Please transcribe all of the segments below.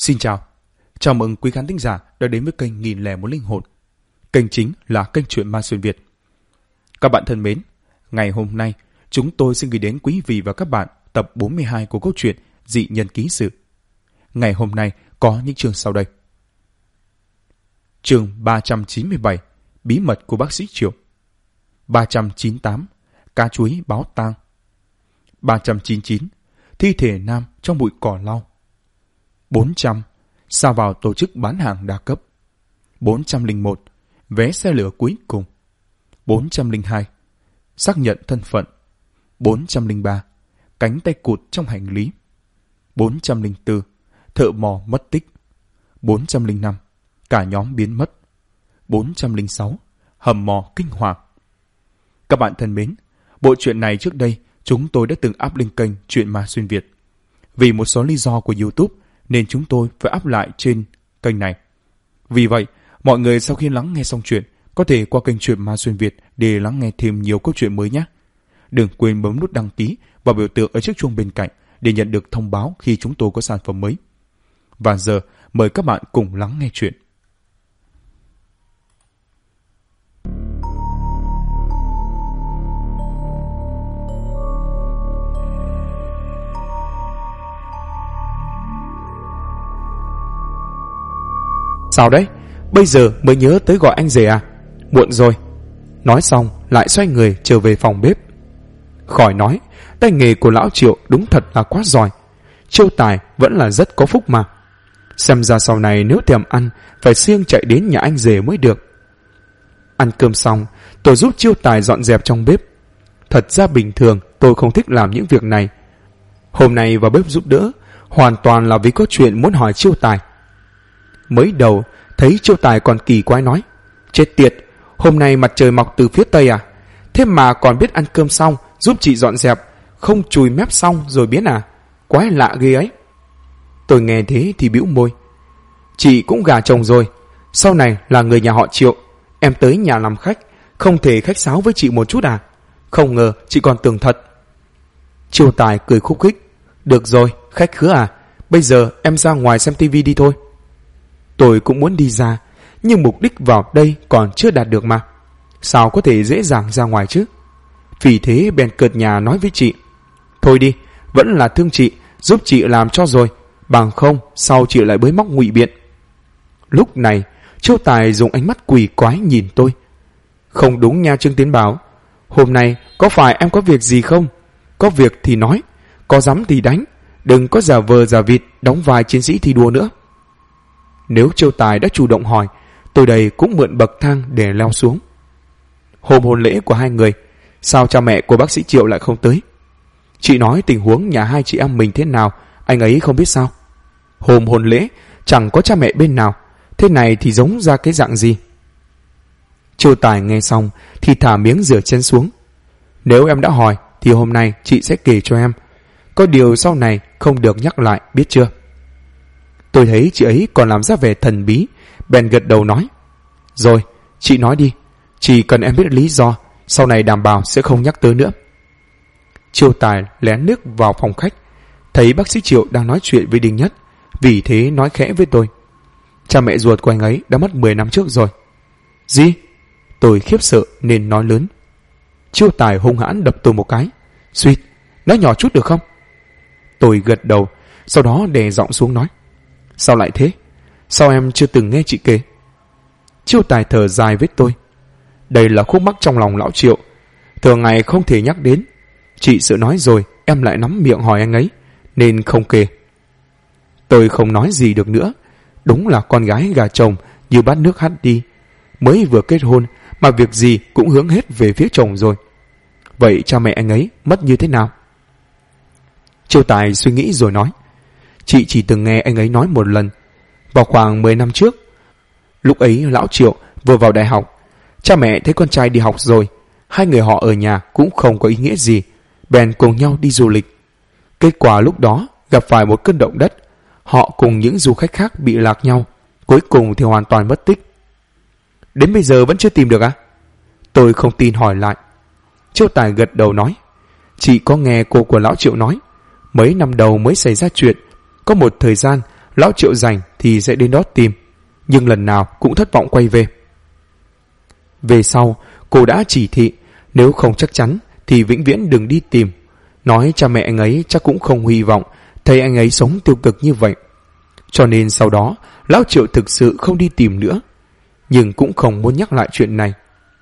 Xin chào mừng quý khán thính giả đã đến với kênh 1001 Linh Hồn. Kênh chính là kênh truyện ma xuyên Việt. Các bạn thân mến, ngày hôm nay chúng tôi xin gửi đến quý vị và các bạn tập 42 của câu chuyện Dị Nhân Ký Sự. Ngày hôm nay có những chương sau đây. Chương 397, Bí mật của bác sĩ Triệu. 398, Cá chuối báo tang. 399, Thi thể nam trong bụi cỏ lau. 400, sa vào tổ chức bán hàng đa cấp. 401, vé xe lửa cuối cùng. 402, xác nhận thân phận. 403, cánh tay cụt trong hành lý. 404, thợ mò mất tích. 405, cả nhóm biến mất. 406, hầm mò kinh hoàng. Các bạn thân mến, bộ truyện này trước đây chúng tôi đã từng up lên kênh Truyện Ma Xuyên Việt. Vì một số lý do của YouTube nên chúng tôi phải up lại trên kênh này. Vì vậy, mọi người sau khi lắng nghe xong chuyện có thể qua kênh Truyện Ma Xuyên Việt để lắng nghe thêm nhiều câu chuyện mới nhé. Đừng quên bấm nút đăng ký và biểu tượng ở chiếc chuông bên cạnh để nhận được thông báo khi chúng tôi có sản phẩm mới. Và giờ, mời các bạn cùng lắng nghe chuyện. Sao đấy? Bây giờ mới nhớ tới gọi anh rể à? Muộn rồi. Nói xong lại xoay người trở về phòng bếp. Khỏi nói, tay nghề của lão Triệu đúng thật là quá giỏi. Chiêu tài vẫn là rất có phúc mà. Xem ra sau này nếu thèm ăn phải siêng chạy đến nhà anh rể mới được. Ăn cơm xong, tôi giúp Chiêu tài dọn dẹp trong bếp. Thật ra bình thường tôi không thích làm những việc này. Hôm nay vào bếp giúp đỡ hoàn toàn là vì có chuyện muốn hỏi Chiêu tài. Mới đầu thấy Chiêu tài còn kỳ quái nói: chết tiệt, hôm nay mặt trời mọc từ phía tây à? Thế mà còn biết ăn cơm xong giúp chị dọn dẹp, không chùi mép xong rồi biến à? Quái lạ ghê ấy. Tôi nghe thế thì bĩu môi. Chị cũng gả chồng rồi, sau này là người nhà họ Triệu, em tới nhà làm khách, không thể khách sáo với chị một chút à? Không ngờ chị còn tưởng thật. Chiêu tài cười khúc khích: được rồi, khách khứa à, bây giờ em ra ngoài xem tivi đi thôi. Tôi cũng muốn đi ra, nhưng mục đích vào đây còn chưa đạt được mà. Sao có thể dễ dàng ra ngoài chứ? Vì thế bèn cợt nhà nói với chị: thôi đi, vẫn là thương chị, giúp chị làm cho rồi, bằng không sau chị lại bới móc ngụy biện. Lúc này Chiêu tài dùng ánh mắt quỷ quái nhìn tôi. Không đúng nha Trương Tiến Bảo, hôm nay có phải em có việc gì không? Có việc thì nói, có dám thì đánh, đừng có giả vờ giả vịt đóng vai chiến sĩ thi đua nữa. Nếu Chiêu tài đã chủ động hỏi, tôi đây cũng mượn bậc thang để leo xuống. Hôm hôn lễ của hai người, sao cha mẹ của bác sĩ Triệu lại không tới? Chị nói tình huống nhà hai chị em mình thế nào, anh ấy không biết sao? Hôm hôn lễ chẳng có cha mẹ bên nào, thế này thì giống ra cái dạng gì? Chiêu tài nghe xong thì thả miếng rửa chén xuống. Nếu em đã hỏi thì hôm nay chị sẽ kể cho em. Có điều sau này không được nhắc lại, biết chưa? Tôi thấy chị ấy còn làm ra vẻ thần bí, bèn gật đầu nói: rồi, chị nói đi, chỉ cần em biết lý do, sau này đảm bảo sẽ không nhắc tới nữa. Chiêu tài lén nước vào phòng khách, thấy bác sĩ Triệu đang nói chuyện với Đinh Nhất, vì thế nói khẽ với tôi: cha mẹ ruột của anh ấy đã mất 10 năm trước rồi. Gì? Tôi khiếp sợ nên nói lớn. Chiêu tài hung hãn đập tôi một cái: suýt, nói nhỏ chút được không? Tôi gật đầu, sau đó đè giọng xuống nói: sao lại thế? Sao em chưa từng nghe chị kể? Chiêu tài thở dài với tôi: đây là khúc mắc trong lòng lão Triệu, thường ngày không thể nhắc đến. Chị sợ nói rồi em lại nắm miệng hỏi anh ấy, nên không kể. Tôi không nói gì được nữa. Đúng là con gái gà chồng như bát nước hắt đi. Mới vừa kết hôn mà việc gì cũng hướng hết về phía chồng rồi. Vậy cha mẹ anh ấy mất như thế nào? Chiêu tài suy nghĩ rồi nói: chị chỉ từng nghe anh ấy nói một lần, vào khoảng 10 năm trước. Lúc ấy lão Triệu vừa vào đại học, cha mẹ thấy con trai đi học rồi, hai người họ ở nhà cũng không có ý nghĩa gì, bèn cùng nhau đi du lịch. Kết quả lúc đó gặp phải một cơn động đất, họ cùng những du khách khác bị lạc nhau, cuối cùng thì hoàn toàn mất tích. Đến bây giờ vẫn chưa tìm được à? Tôi không tin hỏi lại. Chiêu tài gật đầu nói: chị có nghe cô của lão Triệu nói, mấy năm đầu mới xảy ra chuyện, có một thời gian lão Triệu rảnh thì sẽ đến đó tìm, nhưng lần nào cũng thất vọng quay về. Về sau, cô đã chỉ thị nếu không chắc chắn thì vĩnh viễn đừng đi tìm, nói cha mẹ anh ấy chắc cũng không hy vọng thấy anh ấy sống tiêu cực như vậy. Cho nên sau đó lão Triệu thực sự không đi tìm nữa, nhưng cũng không muốn nhắc lại chuyện này.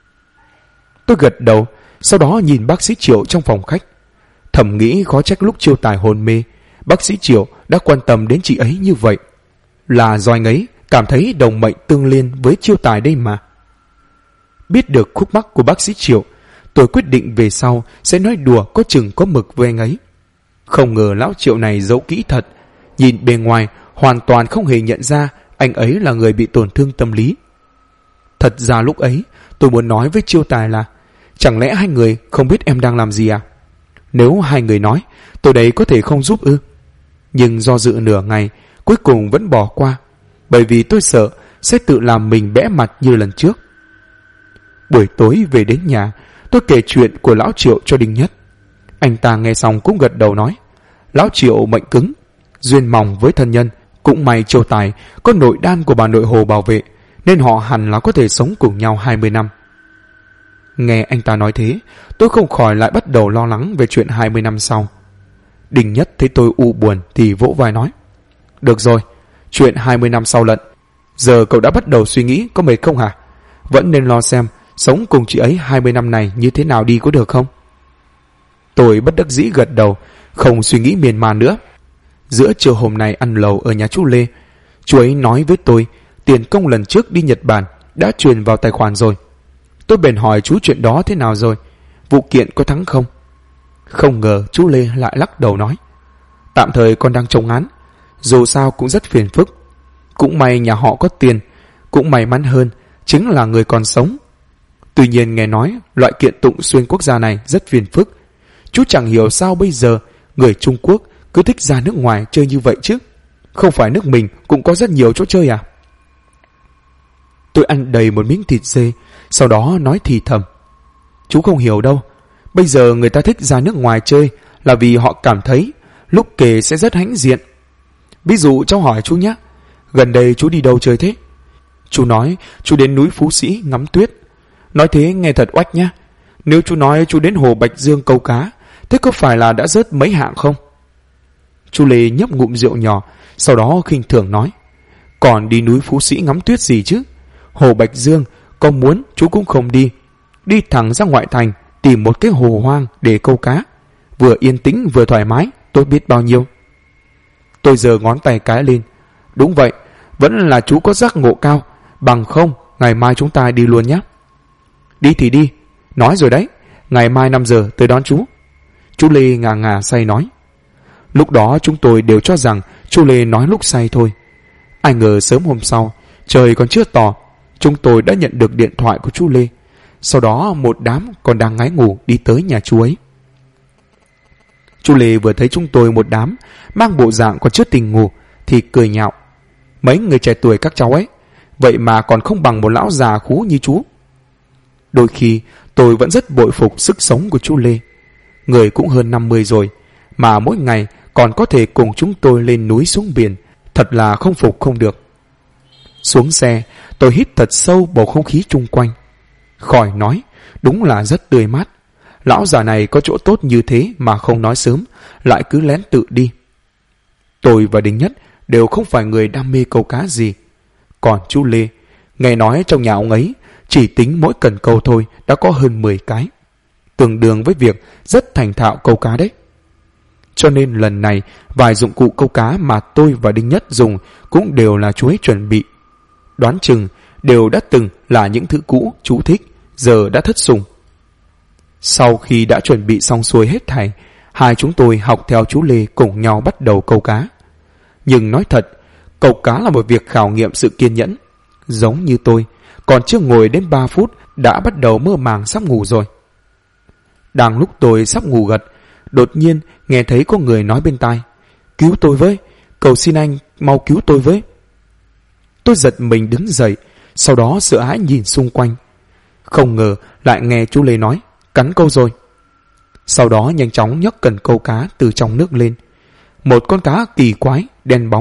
Tôi gật đầu, sau đó nhìn bác sĩ Triệu trong phòng khách, thầm nghĩ khó trách lúc Chiêu Tài hôn mê, bác sĩ Triệu đã quan tâm đến chị ấy như vậy, là do anh ấy cảm thấy đồng mệnh tương liên với Chiêu Tài đây mà. Biết được khúc mắc của bác sĩ Triệu, tôi quyết định về sau sẽ nói đùa có chừng có mực với anh ấy. Không ngờ lão Triệu này giấu kỹ thật, nhìn bề ngoài hoàn toàn không hề nhận ra anh ấy là người bị tổn thương tâm lý. Thật ra lúc ấy tôi muốn nói với Chiêu Tài là chẳng lẽ hai người không biết em đang làm gì à? Nếu hai người nói, tôi đấy có thể không giúp ư? Nhưng do dự nửa ngày, cuối cùng vẫn bỏ qua, bởi vì tôi sợ sẽ tự làm mình bẽ mặt như lần trước. Buổi tối về đến nhà, tôi kể chuyện của lão Triệu cho Đinh Nhất. Anh ta nghe xong cũng gật đầu nói, lão Triệu mệnh cứng, duyên mỏng với thân nhân, cũng may Chiêu Tài có nội đan của bà nội Hồ bảo vệ, nên họ hẳn là có thể sống cùng nhau 20 năm. Nghe anh ta nói thế, tôi không khỏi lại bắt đầu lo lắng về chuyện 20 năm sau. Đinh Nhất thấy tôi u buồn thì vỗ vai nói, được rồi, chuyện 20 năm sau lận, giờ cậu đã bắt đầu suy nghĩ có mệt không hả? Vẫn nên lo xem sống cùng chị ấy 20 năm này như thế nào đi có được không? Tôi bất đắc dĩ gật đầu, không suy nghĩ miên man nữa. Giữa chiều hôm nay ăn lẩu ở nhà chú Lê, chú ấy nói với tôi tiền công lần trước đi Nhật Bản đã truyền vào tài khoản rồi. Tôi bèn hỏi chú chuyện đó thế nào rồi, vụ kiện có thắng không? Không ngờ chú Lê lại lắc đầu nói, tạm thời con đang chống án, dù sao cũng rất phiền phức. Cũng may nhà họ có tiền, cũng may mắn hơn chính là người còn sống. Tuy nhiên nghe nói loại kiện tụng xuyên quốc gia này rất phiền phức. Chú chẳng hiểu sao bây giờ người Trung Quốc cứ thích ra nước ngoài chơi như vậy chứ. Không phải nước mình cũng có rất nhiều chỗ chơi à? Tôi ăn đầy một miếng thịt dê, sau đó nói thì thầm, chú không hiểu đâu. Bây giờ người ta thích ra nước ngoài chơi là vì họ cảm thấy lúc kể sẽ rất hãnh diện. Ví dụ cháu hỏi chú nhé, gần đây chú đi đâu chơi thế? Chú nói chú đến núi Phú Sĩ ngắm tuyết. Nói thế nghe thật oách nhá. Nếu chú nói chú đến hồ Bạch Dương câu cá, thế có phải là đã rớt mấy hạng không? Chú Lê nhấp ngụm rượu nhỏ, sau đó khinh thường nói, còn đi núi Phú Sĩ ngắm tuyết gì chứ? Hồ Bạch Dương có muốn chú cũng không đi, đi thẳng ra ngoại thành tìm một cái hồ hoang để câu cá, vừa yên tĩnh vừa thoải mái, tốt biết bao nhiêu. Tôi giơ ngón tay cái lên, đúng vậy, vẫn là chú có giác ngộ cao, bằng không ngày mai chúng ta đi luôn nhé. Đi thì đi, nói rồi đấy, ngày mai 5 giờ tới đón chú. Chú Lê ngà ngà say nói. Lúc đó chúng tôi đều cho rằng chú Lê nói lúc say thôi. Ai ngờ sớm hôm sau, trời còn chưa tỏ, chúng tôi đã nhận được điện thoại của chú Lê. Sau đó một đám còn đang ngái ngủ đi tới nhà chú ấy. Chú Lê vừa thấy chúng tôi một đám mang bộ dạng còn chưa tỉnh ngủ thì cười nhạo, mấy người trẻ tuổi các cháu ấy, vậy mà còn không bằng một lão già khú như chú. Đôi khi tôi vẫn rất bội phục sức sống của chú Lê. Người cũng hơn 50 rồi, mà mỗi ngày còn có thể cùng chúng tôi lên núi xuống biển, thật là không phục không được. Xuống xe, tôi hít thật sâu bầu không khí chung quanh. Khỏi nói, đúng là rất tươi mát. Lão già này có chỗ tốt như thế mà không nói sớm, lại cứ lén tự đi. Tôi và Đinh Nhất đều không phải người đam mê câu cá gì. Còn chú Lê, nghe nói trong nhà ông ấy chỉ tính mỗi cần câu thôi đã có hơn 10 cái, tương đương với việc rất thành thạo câu cá đấy. Cho nên lần này vài dụng cụ câu cá mà tôi và Đinh Nhất dùng cũng đều là chú ấy chuẩn bị. Đoán chừng đều đã từng là những thứ cũ chú thích, giờ đã thất sủng. Sau khi đã chuẩn bị xong xuôi hết thảy, hai chúng tôi học theo chú Lê cùng nhau bắt đầu câu cá. Nhưng nói thật, câu cá là một việc khảo nghiệm sự kiên nhẫn. Giống như tôi, còn chưa ngồi đến 3 phút đã bắt đầu mơ màng sắp ngủ rồi. Đang lúc tôi sắp ngủ gật, đột nhiên nghe thấy có người nói bên tai, cứu tôi với, cầu xin anh mau cứu tôi với. Tôi giật mình đứng dậy, sau đó sợ hãi nhìn xung quanh. Không ngờ lại nghe chú Lê nói, cắn câu rồi. Sau đó nhanh chóng nhấc cần câu cá từ trong nước lên. Một con cá kỳ quái, đen bóng,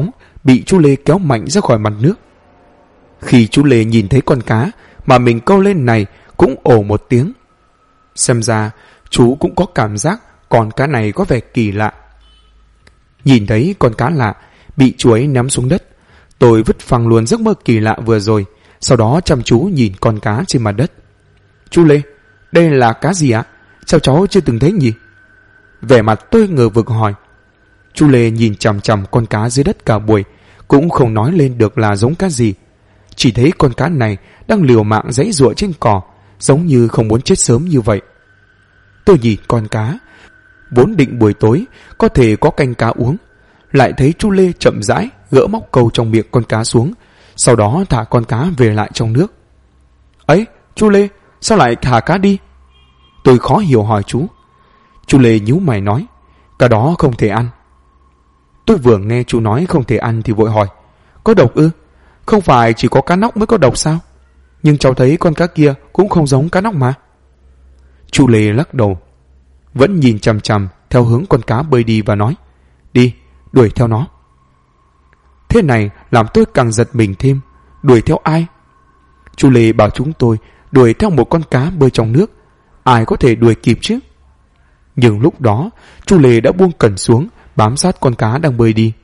bị chú Lê kéo mạnh ra khỏi mặt nước. Khi chú Lê nhìn thấy con cá mà mình câu lên này cũng ồ một tiếng. Xem ra chú cũng có cảm giác con cá này có vẻ kỳ lạ. Nhìn thấy con cá lạ bị chú ấy ném xuống đất, tôi vứt phăng luôn giấc mơ kỳ lạ vừa rồi, sau đó chăm chú nhìn con cá trên mặt đất. Chú Lê, đây là cá gì ạ? Sao cháu chưa từng thấy nhỉ? Vẻ mặt tôi ngờ vực hỏi. Chú Lê nhìn chằm chằm con cá dưới đất cả buổi, cũng không nói lên được là giống cá gì. Chỉ thấy con cá này đang liều mạng giãy giụa trên cỏ, giống như không muốn chết sớm như vậy. Tôi nhìn con cá, vốn định buổi tối có thể có canh cá uống, lại thấy chú Lê chậm rãi gỡ móc câu trong miệng con cá xuống, sau đó thả con cá về lại trong nước. Ấy, chú Lê, sao lại thả cá đi? Tôi khó hiểu hỏi chú. Chú Lê nhíu mày nói, cá đó không thể ăn. Tôi vừa nghe chú nói không thể ăn thì vội hỏi, có độc ư? Không phải chỉ có cá nóc mới có độc sao? Nhưng cháu thấy con cá kia cũng không giống cá nóc mà. Chú Lê lắc đầu, vẫn nhìn chằm chằm theo hướng con cá bơi đi và nói, đi, đuổi theo nó. Thế này làm tôi càng giật mình thêm. Đuổi theo ai? Chú Lê bảo chúng tôi đuổi theo một con cá bơi trong nước. Ai có thể đuổi kịp chứ? Nhưng lúc đó chú Lê đã buông cẩn xuống, bám sát con cá đang bơi đi.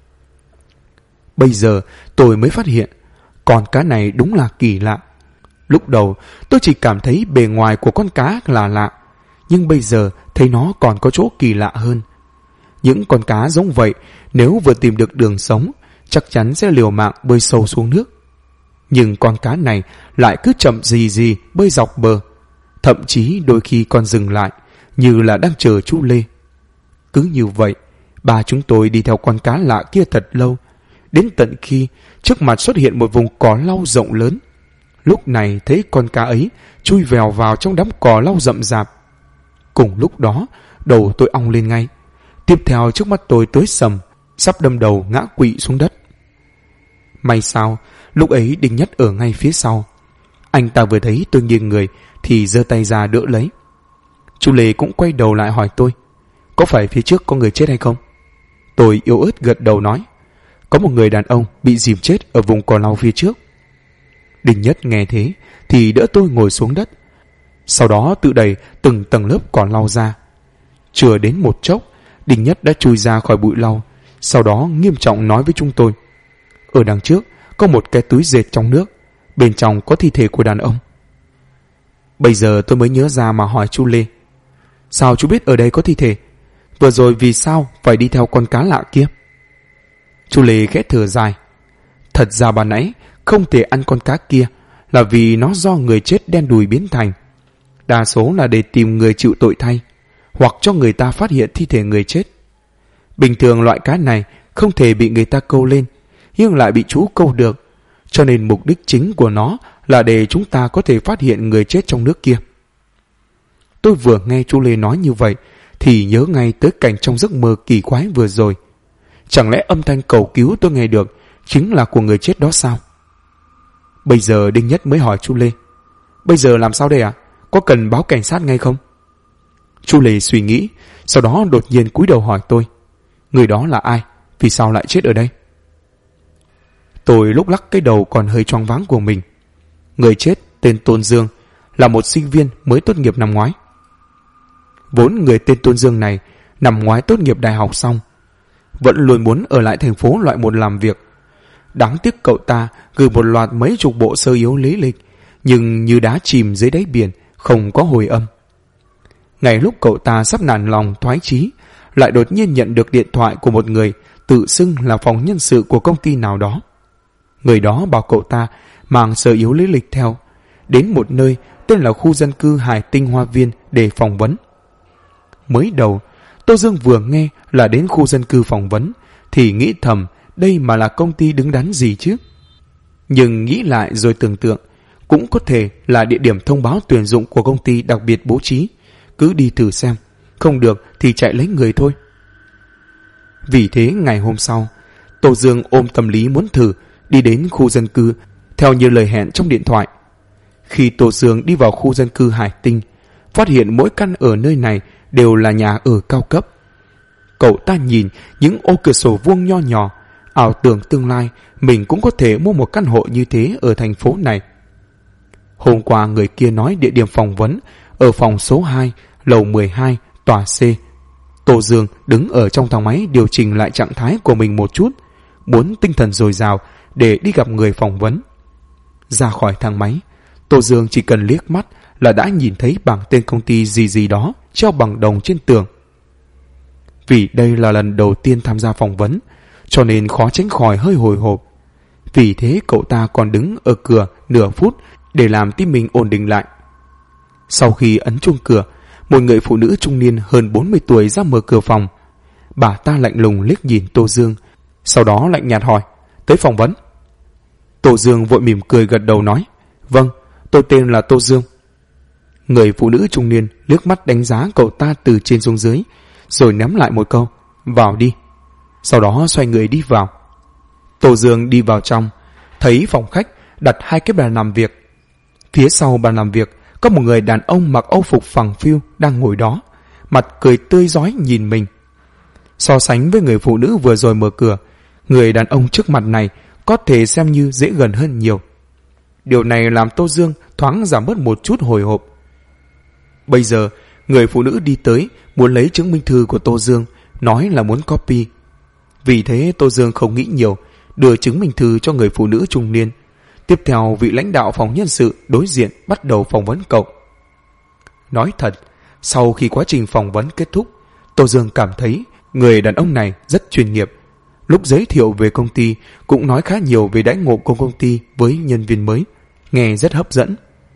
Bây giờ tôi mới phát hiện con cá này đúng là kỳ lạ. Lúc đầu tôi chỉ cảm thấy bề ngoài của con cá là lạ, nhưng bây giờ thấy nó còn có chỗ kỳ lạ hơn. Những con cá giống vậy nếu vừa tìm được đường sống chắc chắn sẽ liều mạng bơi sâu xuống nước. Nhưng con cá này lại cứ chậm gì bơi dọc bờ, thậm chí đôi khi còn dừng lại như là đang chờ chú Lê. Cứ như vậy ba chúng tôi đi theo con cá lạ kia thật lâu, đến tận khi trước mặt xuất hiện một vùng cỏ lau rộng lớn. Lúc này thấy con cá ấy chui vèo vào trong đám cỏ lau rậm rạp. Cùng lúc đó đầu tôi ong lên ngay. Tiếp theo trước mắt tôi tối sầm, sắp đâm đầu ngã quỵ xuống đất. May sao lúc ấy Đinh Nhất ở ngay phía sau. Anh ta vừa thấy tôi nghiêng người thì giơ tay ra đỡ lấy. Chú Lê cũng quay đầu lại hỏi tôi, có phải phía trước có người chết hay không? Tôi yếu ớt gật đầu nói, có một người đàn ông bị dìm chết ở vùng cỏ lau phía trước. Đinh Nhất nghe thế thì đỡ tôi ngồi xuống đất, sau đó tự đẩy từng tầng lớp cỏ lau ra. Chưa đến một chốc, Đinh Nhất đã chui ra khỏi bụi lau, sau đó nghiêm trọng nói với chúng tôi, ở đằng trước có một cái túi dệt trong nước, bên trong có thi thể của đàn ông. Bây giờ tôi mới nhớ ra mà hỏi chú Lê, sao chú biết ở đây có thi thể? Vừa rồi vì sao phải đi theo con cá lạ kia? Chú Lê khẽ thở dài, thật ra ban nãy không thể ăn con cá kia là vì nó do người chết đen đùi biến thành. Đa số là để tìm người chịu tội thay, hoặc cho người ta phát hiện thi thể người chết. Bình thường loại cá này không thể bị người ta câu lên, nhưng lại bị chú câu được, cho nên mục đích chính của nó là để chúng ta có thể phát hiện người chết trong nước kia. Tôi vừa nghe chú Lê nói như vậy thì nhớ ngay tới cảnh trong giấc mơ kỳ quái vừa rồi. Chẳng lẽ âm thanh cầu cứu tôi nghe được chính là của người chết đó sao? Bây giờ Đinh Nhất mới hỏi chú Lê, bây giờ làm sao đây ạ? Có cần báo cảnh sát ngay không? Chú Lê suy nghĩ, sau đó đột nhiên cúi đầu hỏi tôi, người đó là ai? Vì sao lại chết ở đây? Tôi lúc lắc cái đầu còn hơi choáng váng của mình. Người chết tên Tôn Dương, là một sinh viên mới tốt nghiệp năm ngoái. Vốn người tên Tôn Dương này năm ngoái tốt nghiệp đại học xong, vẫn luôn muốn ở lại thành phố loại một làm việc. Đáng tiếc cậu ta gửi một loạt mấy chục bộ sơ yếu lý lịch, nhưng như đá chìm dưới đáy biển, không có hồi âm. Ngay lúc cậu ta sắp nản lòng thoái chí, lại đột nhiên nhận được điện thoại của một người tự xưng là phòng nhân sự của công ty nào đó. Người đó bảo cậu ta mang sơ yếu lý lịch theo, đến một nơi tên là khu dân cư Hải Tinh Hoa Viên để phỏng vấn. Mới đầu, Tô Dương vừa nghe là đến khu dân cư phỏng vấn thì nghĩ thầm đây mà là công ty đứng đắn gì chứ. Nhưng nghĩ lại rồi tưởng tượng, cũng có thể là địa điểm thông báo tuyển dụng của công ty đặc biệt bố trí, cứ đi thử xem, không được thì chạy lấy người thôi. Vì thế ngày hôm sau, Tô Dương ôm tâm lý muốn thử, đi đến khu dân cư theo như lời hẹn trong điện thoại. Khi Tô Dương đi vào khu dân cư Hải Tinh, phát hiện mỗi căn ở nơi này đều là nhà ở cao cấp. Cậu ta nhìn những ô cửa sổ vuông nho nhỏ, ảo tưởng tương lai mình cũng có thể mua một căn hộ như thế ở thành phố này. Hôm qua người kia nói địa điểm phỏng vấn ở phòng số 2, lầu 12, tòa C. Tô Dương đứng ở trong thang máy điều chỉnh lại trạng thái của mình một chút, muốn tinh thần dồi dào để đi gặp người phỏng vấn. Ra khỏi thang máy, Tô Dương chỉ cần liếc mắt là đã nhìn thấy bảng tên công ty gì đó treo bằng đồng trên tường. Vì đây là lần đầu tiên tham gia phỏng vấn, cho nên khó tránh khỏi hơi hồi hộp. Vì thế cậu ta còn đứng ở cửa nửa phút để làm tim mình ổn định lại. Sau khi ấn chuông cửa, một người phụ nữ trung niên hơn 40 tuổi ra mở cửa phòng. Bà ta lạnh lùng liếc nhìn Tô Dương, sau đó lạnh nhạt hỏi: tới phỏng vấn? Tô Dương vội mỉm cười gật đầu nói: vâng, tôi tên là Tô Dương. Người phụ nữ trung niên liếc mắt đánh giá cậu ta từ trên xuống dưới, rồi ném lại một câu: vào đi. Sau đó xoay người đi vào. Tô Dương đi vào trong, thấy phòng khách đặt 2 cái bàn làm việc. Phía sau bàn làm việc có một người đàn ông mặc âu phục phẳng phiu đang ngồi đó, mặt cười tươi rói nhìn mình. So sánh với người phụ nữ vừa rồi mở cửa, người đàn ông trước mặt này có thể xem như dễ gần hơn nhiều. Điều này làm Tô Dương thoáng giảm bớt một chút hồi hộp. Bây giờ người phụ nữ đi tới muốn lấy chứng minh thư của Tô Dương, nói là muốn copy. Vì thế Tô Dương không nghĩ nhiều, đưa chứng minh thư cho người phụ nữ trung niên. Tiếp theo vị lãnh đạo phòng nhân sự đối diện bắt đầu phỏng vấn cậu. Nói thật, sau khi quá trình phỏng vấn kết thúc, Tô Dương cảm thấy người đàn ông này rất chuyên nghiệp. Lúc giới thiệu về công ty cũng nói khá nhiều về đãi ngộ của công ty với nhân viên mới, nghe rất hấp dẫn.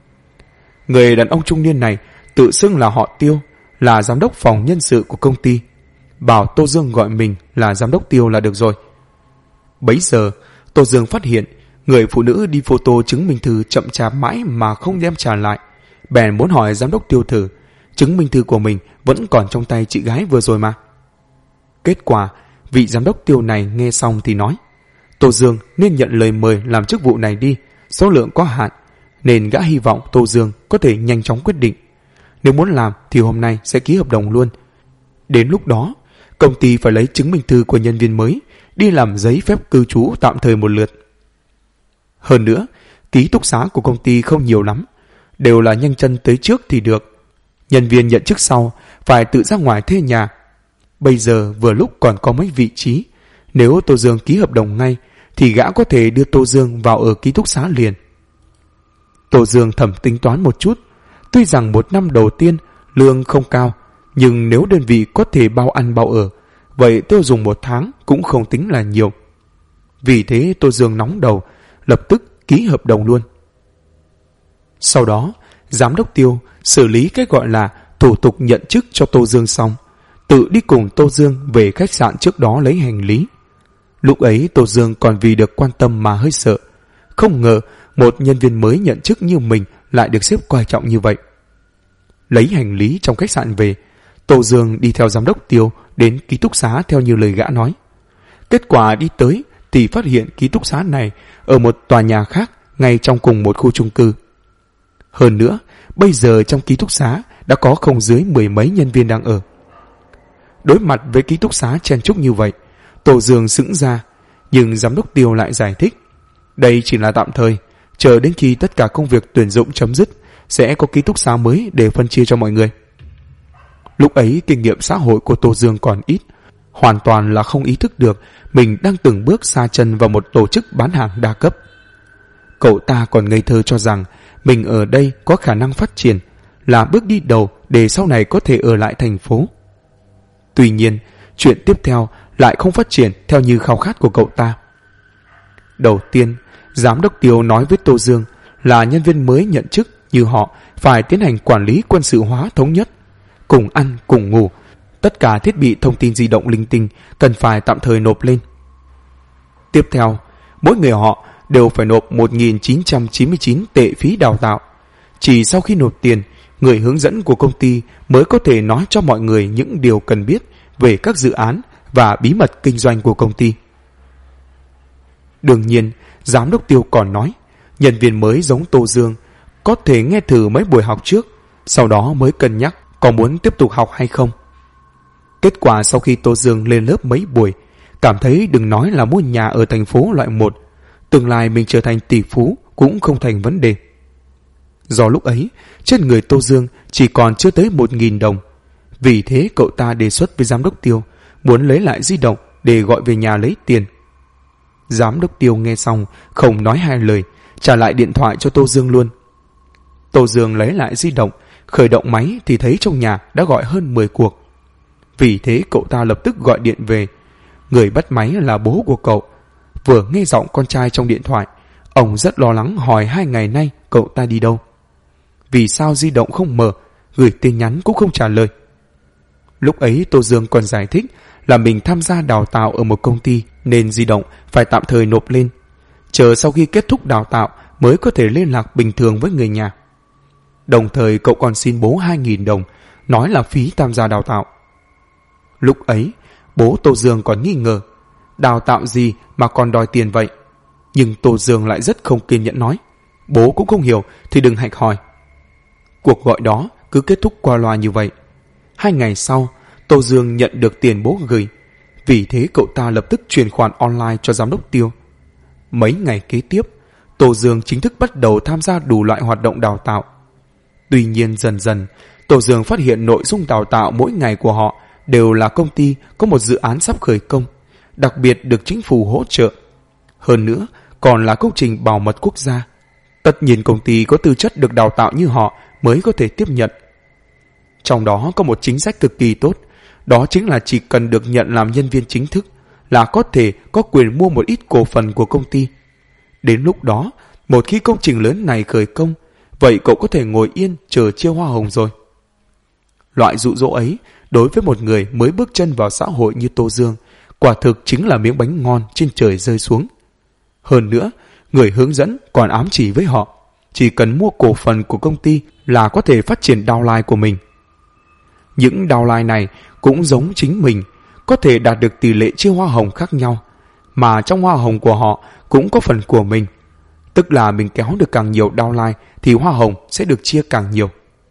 Người đàn ông trung niên này tự xưng là họ Tiêu, là giám đốc phòng nhân sự của công ty. Bảo Tô Dương gọi mình là giám đốc Tiêu là được rồi. Bấy giờ Tô Dương phát hiện người phụ nữ đi photo chứng minh thư chậm chạp mãi mà không đem trả lại. Bèn muốn hỏi giám đốc Tiêu thử, chứng minh thư của mình vẫn còn trong tay chị gái vừa rồi mà. Kết quả vị giám đốc Tiêu này nghe xong thì nói: Tô Dương nên nhận lời mời làm chức vụ này đi, số lượng có hạn, nên gã hy vọng Tô Dương có thể nhanh chóng quyết định. Nếu muốn làm thì hôm nay sẽ ký hợp đồng luôn. Đến lúc đó công ty phải lấy chứng minh thư của nhân viên mới đi làm giấy phép cư trú tạm thời một lượt. Hơn nữa, ký túc xá của công ty không nhiều lắm, đều là nhanh chân tới trước thì được. Nhân viên nhận chức sau phải tự ra ngoài thuê nhà. Bây giờ vừa lúc còn có mấy vị trí, nếu Tô Dương ký hợp đồng ngay thì gã có thể đưa Tô Dương vào ở ký túc xá liền. Tô Dương thầm tính toán một chút, tuy rằng 1 năm đầu tiên lương không cao, nhưng nếu đơn vị có thể bao ăn bao ở, vậy tiêu dùng 1 tháng cũng không tính là nhiều. Vì thế Tô Dương nóng đầu, lập tức ký hợp đồng luôn. Sau đó, giám đốc Tiêu xử lý cái gọi là thủ tục nhận chức cho Tô Dương xong, tự đi cùng Tô Dương về khách sạn trước đó lấy hành lý. Lúc ấy Tô Dương còn vì được quan tâm mà hơi sợ, không ngờ một nhân viên mới nhận chức như mình lại được xếp coi trọng như vậy. Lấy hành lý trong khách sạn về, Tô Dương đi theo giám đốc Tiêu đến ký túc xá theo như lời gã nói. Kết quả đi tới thì phát hiện ký túc xá này ở một tòa nhà khác ngay trong cùng một khu chung cư. Hơn nữa, bây giờ trong ký túc xá đã có không dưới 10 mấy nhân viên đang ở. Đối mặt với ký túc xá chen chúc như vậy, Tô Dương sững ra, nhưng giám đốc Tiêu lại giải thích đây chỉ là tạm thời, chờ đến khi tất cả công việc tuyển dụng chấm dứt sẽ có ký túc xá mới để phân chia cho mọi người. Lúc ấy kinh nghiệm xã hội của Tô Dương còn ít, hoàn toàn là không ý thức được mình đang từng bước xa chân vào một tổ chức bán hàng đa cấp. Cậu ta còn ngây thơ cho rằng mình ở đây có khả năng phát triển, là bước đi đầu để sau này có thể ở lại thành phố. Tuy nhiên, chuyện tiếp theo lại không phát triển theo như khao khát của cậu ta. Đầu tiên, giám đốc Tiêu nói với Tô Dương là nhân viên mới nhận chức như họ phải tiến hành quản lý quân sự hóa thống nhất, cùng ăn cùng ngủ, tất cả thiết bị thông tin di động linh tinh cần phải tạm thời nộp lên. Tiếp theo, mỗi người họ đều phải nộp 1.999 tệ phí đào tạo. Chỉ sau khi nộp tiền, người hướng dẫn của công ty mới có thể nói cho mọi người những điều cần biết về các dự án và bí mật kinh doanh của công ty. Đương nhiên, giám đốc Tiêu còn nói, nhân viên mới giống Tô Dương có thể nghe thử mấy buổi học trước, sau đó mới cân nhắc có muốn tiếp tục học hay không. Kết quả sau khi Tô Dương lên lớp mấy buổi, cảm thấy đừng nói là mua nhà ở thành phố loại 1, tương lai mình trở thành tỷ phú cũng không thành vấn đề. Do lúc ấy, trên người Tô Dương chỉ còn chưa tới 1.000 đồng. Vì thế cậu ta đề xuất với giám đốc Tiêu muốn lấy lại di động để gọi về nhà lấy tiền. Giám đốc Tiêu nghe xong không nói hai lời, trả lại điện thoại cho Tô Dương luôn. Tô Dương lấy lại di động, khởi động máy thì thấy trong nhà đã gọi hơn 10 cuộc. Vì thế cậu ta lập tức gọi điện về. Người bắt máy là bố của cậu. Vừa nghe giọng con trai trong điện thoại, ông rất lo lắng hỏi 2 ngày nay cậu ta đi đâu. Vì sao di động không mở, gửi tin nhắn cũng không trả lời. Lúc ấy Tô Dương còn giải thích là mình tham gia đào tạo ở một công ty nên di động phải tạm thời nộp lên. Chờ sau khi kết thúc đào tạo mới có thể liên lạc bình thường với người nhà. Đồng thời cậu còn xin bố 2.000 đồng, nói là phí tham gia đào tạo. Lúc ấy, bố Tô Dương còn nghi ngờ, đào tạo gì mà còn đòi tiền vậy? Nhưng Tô Dương lại rất không kiên nhẫn nói, bố cũng không hiểu thì đừng hạch hỏi. Cuộc gọi đó cứ kết thúc qua loa như vậy. 2 ngày sau, Tô Dương nhận được tiền bố gửi. Vì thế cậu ta lập tức chuyển khoản online cho giám đốc Tiêu. Mấy ngày kế tiếp, Tô Dương chính thức bắt đầu tham gia đủ loại hoạt động đào tạo. Tuy nhiên dần dần, Tô Dương phát hiện nội dung đào tạo mỗi ngày của họ đều là công ty có một dự án sắp khởi công, đặc biệt được chính phủ hỗ trợ. Hơn nữa, còn là công trình bảo mật quốc gia. Tất nhiên công ty có tư chất được đào tạo như họ mới có thể tiếp nhận. Trong đó có một chính sách cực kỳ tốt, đó chính là chỉ cần được nhận làm nhân viên chính thức là có thể có quyền mua một ít cổ phần của công ty. Đến lúc đó, một khi công trình lớn này khởi công, vậy cậu có thể ngồi yên chờ chia hoa hồng rồi. Loại dụ dỗ ấy, đối với một người mới bước chân vào xã hội như Tô Dương, quả thực chính là miếng bánh ngon trên trời rơi xuống. Hơn nữa, người hướng dẫn còn ám chỉ với họ, chỉ cần mua cổ phần của công ty là có thể phát triển downline của mình. Những downline này cũng giống chính mình, có thể đạt được tỷ lệ chia hoa hồng khác nhau, mà trong hoa hồng của họ cũng có phần của mình. Tức là mình kéo được càng nhiều downline thì hoa hồng sẽ được chia càng nhiều.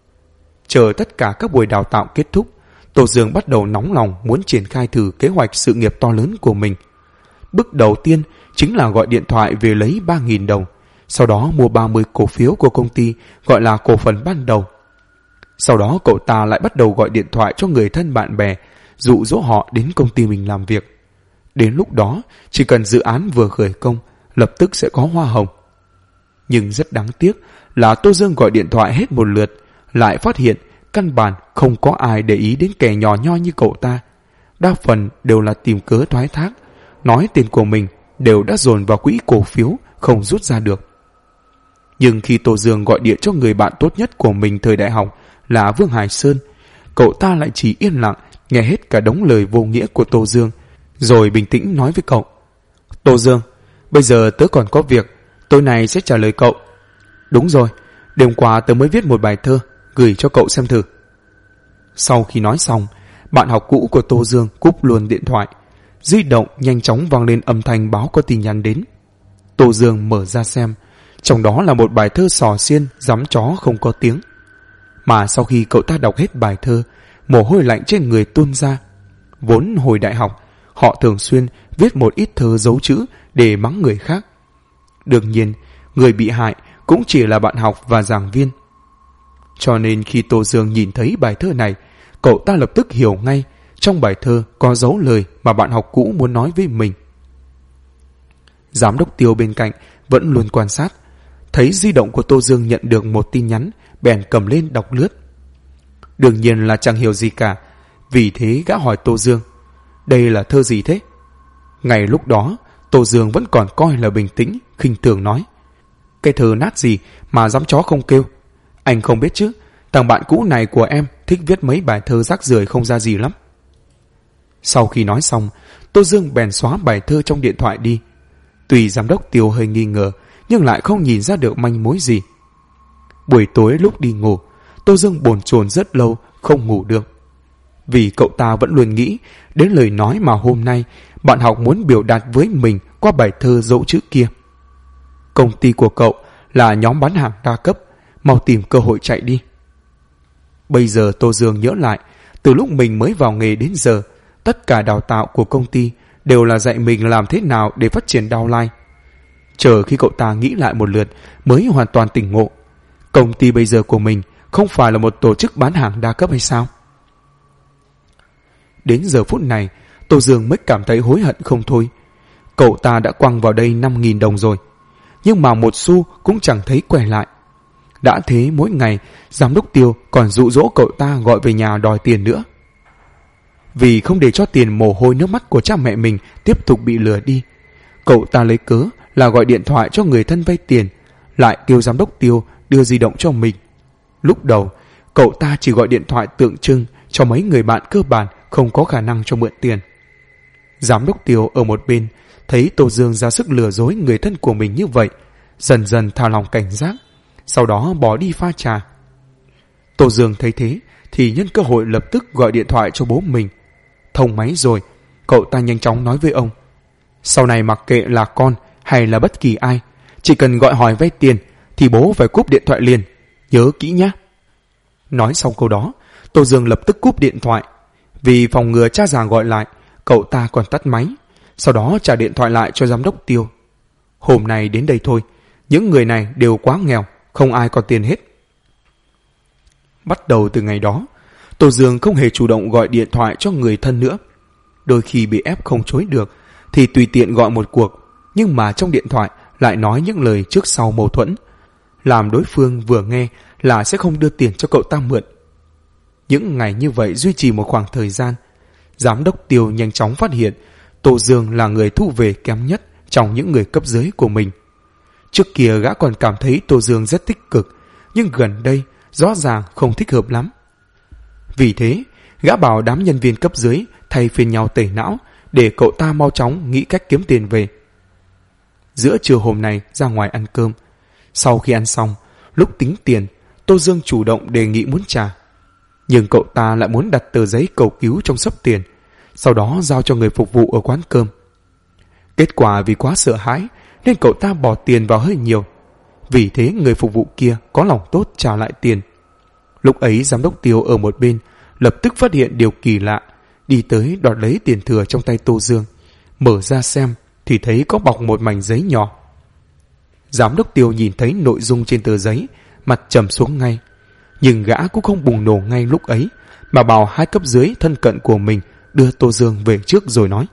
Chờ tất cả các buổi đào tạo kết thúc, Tô Dương bắt đầu nóng lòng muốn triển khai thử kế hoạch sự nghiệp to lớn của mình. Bước đầu tiên chính là gọi điện thoại về lấy 3.000 đồng, sau đó mua 30 cổ phiếu của công ty gọi là cổ phần ban đầu. Sau đó cậu ta lại bắt đầu gọi điện thoại cho người thân bạn bè, dụ dỗ họ đến công ty mình làm việc. Đến lúc đó, chỉ cần dự án vừa khởi công, lập tức sẽ có hoa hồng. Nhưng rất đáng tiếc là Tô Dương gọi điện thoại hết một lượt, lại phát hiện căn bản không có ai để ý đến kẻ nhỏ nhoi như cậu ta. Đa phần đều là tìm cớ thoái thác, nói tiền của mình đều đã dồn vào quỹ cổ phiếu, không rút ra được. Nhưng khi Tô Dương gọi điện cho người bạn tốt nhất của mình thời đại học là Vương Hải Sơn, cậu ta lại chỉ yên lặng nghe hết cả đống lời vô nghĩa của Tô Dương, rồi bình tĩnh nói với cậu: Tô Dương, bây giờ tớ còn có việc, tối nay sẽ trả lời cậu. Đúng rồi, đêm qua tớ mới viết một bài thơ, gửi cho cậu xem thử. Sau khi nói xong, bạn học cũ của Tô Dương cúp luôn điện thoại. Di động nhanh chóng vang lên âm thanh báo có tin nhắn đến. Tô Dương mở ra xem, trong đó là một bài thơ sò xiên dám chó không có tiếng. Mà sau khi cậu ta đọc hết bài thơ, mồ hôi lạnh trên người tuôn ra. Vốn hồi đại học, họ thường xuyên viết một ít thơ giấu chữ để mắng người khác. Đương nhiên, người bị hại cũng chỉ là bạn học và giảng viên. Cho nên khi Tô Dương nhìn thấy bài thơ này, cậu ta lập tức hiểu ngay trong bài thơ có dấu lời mà bạn học cũ muốn nói với mình. Giám đốc Tiêu bên cạnh vẫn luôn quan sát, thấy di động của Tô Dương nhận được một tin nhắn, bèn cầm lên đọc lướt. Đương nhiên là chẳng hiểu gì cả, vì thế gã hỏi Tô Dương: đây là thơ gì thế? Ngày lúc đó, Tô Dương vẫn còn coi là bình tĩnh, khinh thường nói: cái thơ nát gì mà dám chó không kêu. Anh không biết chứ, thằng bạn cũ này của em thích viết mấy bài thơ rác rưởi không ra gì lắm. Sau khi nói xong, Tô Dương bèn xóa bài thơ trong điện thoại đi. Tuy giám đốc Tiêu hơi nghi ngờ, nhưng lại không nhìn ra được manh mối gì. Buổi tối lúc đi ngủ, Tô Dương bồn chồn rất lâu không ngủ được. Vì cậu ta vẫn luôn nghĩ đến lời nói mà hôm nay bạn học muốn biểu đạt với mình qua bài thơ dấu chữ kia. Công ty của cậu là nhóm bán hàng đa cấp, mau tìm cơ hội chạy đi. Bây giờ Tô Dương nhớ lại, từ lúc mình mới vào nghề đến giờ, tất cả đào tạo của công ty đều là dạy mình làm thế nào để phát triển downline. Chờ khi cậu ta nghĩ lại một lượt mới hoàn toàn tỉnh ngộ. Công ty bây giờ của mình không phải là một tổ chức bán hàng đa cấp hay sao? Đến giờ phút này, Tô Dương mới cảm thấy hối hận không thôi. Cậu ta đã quăng vào đây 5.000 đồng rồi, nhưng mà một xu cũng chẳng thấy quay lại. Đã thế mỗi ngày, giám đốc Tiêu còn dụ dỗ cậu ta gọi về nhà đòi tiền nữa. Vì không để cho tiền mồ hôi nước mắt của cha mẹ mình tiếp tục bị lừa đi, cậu ta lấy cớ là gọi điện thoại cho người thân vay tiền, lại kêu giám đốc Tiêu đưa di động cho mình. Lúc đầu, cậu ta chỉ gọi điện thoại tượng trưng cho mấy người bạn cơ bản không có khả năng cho mượn tiền. Giám đốc Tiêu ở một bên thấy Tô Dương ra sức lừa dối người thân của mình như vậy, dần dần thả lòng cảnh giác, sau đó bỏ đi pha trà. Tô Dương thấy thế thì nhân cơ hội lập tức gọi điện thoại cho bố mình. Thông máy rồi, cậu ta nhanh chóng nói với ông: sau này mặc kệ là con hay là bất kỳ ai, chỉ cần gọi hỏi vay tiền thì bố phải cúp điện thoại liền, nhớ kỹ nhé. Nói xong câu đó, Tô Dương lập tức cúp điện thoại. Vì phòng ngừa cha già gọi lại, cậu ta còn tắt máy, sau đó trả điện thoại lại cho giám đốc Tiêu. Hôm nay đến đây thôi, những người này đều quá nghèo, không ai có tiền hết. Bắt đầu từ ngày đó, Tô Dương không hề chủ động gọi điện thoại cho người thân nữa. Đôi khi bị ép không chối được thì tùy tiện gọi một cuộc, nhưng mà trong điện thoại lại nói những lời trước sau mâu thuẫn, làm đối phương vừa nghe là sẽ không đưa tiền cho cậu ta mượn. Những ngày như vậy duy trì một khoảng thời gian, giám đốc Tiêu nhanh chóng phát hiện Tô Dương là người thu về kém nhất trong những người cấp dưới của mình. Trước kia gã còn cảm thấy Tô Dương rất tích cực, nhưng gần đây rõ ràng không thích hợp lắm. Vì thế, gã bảo đám nhân viên cấp dưới thay phiên nhau tẩy não để cậu ta mau chóng nghĩ cách kiếm tiền về. Giữa trưa hôm nay ra ngoài ăn cơm. Sau khi ăn xong, lúc tính tiền, Tô Dương chủ động đề nghị muốn trả. Nhưng cậu ta lại muốn đặt tờ giấy cầu cứu trong xấp tiền, sau đó giao cho người phục vụ ở quán cơm. Kết quả vì quá sợ hãi nên cậu ta bỏ tiền vào hơi nhiều. Vì thế người phục vụ kia có lòng tốt trả lại tiền. Lúc ấy giám đốc Tiêu ở một bên lập tức phát hiện điều kỳ lạ, đi tới đoạt lấy tiền thừa trong tay Tô Dương. Mở ra xem thì thấy có bọc một mảnh giấy nhỏ. Giám đốc Tiêu nhìn thấy nội dung trên tờ giấy, mặt trầm xuống ngay. Nhưng gã cũng không bùng nổ ngay lúc ấy, mà bảo hai cấp dưới thân cận của mình đưa Tô Dương về trước rồi nói.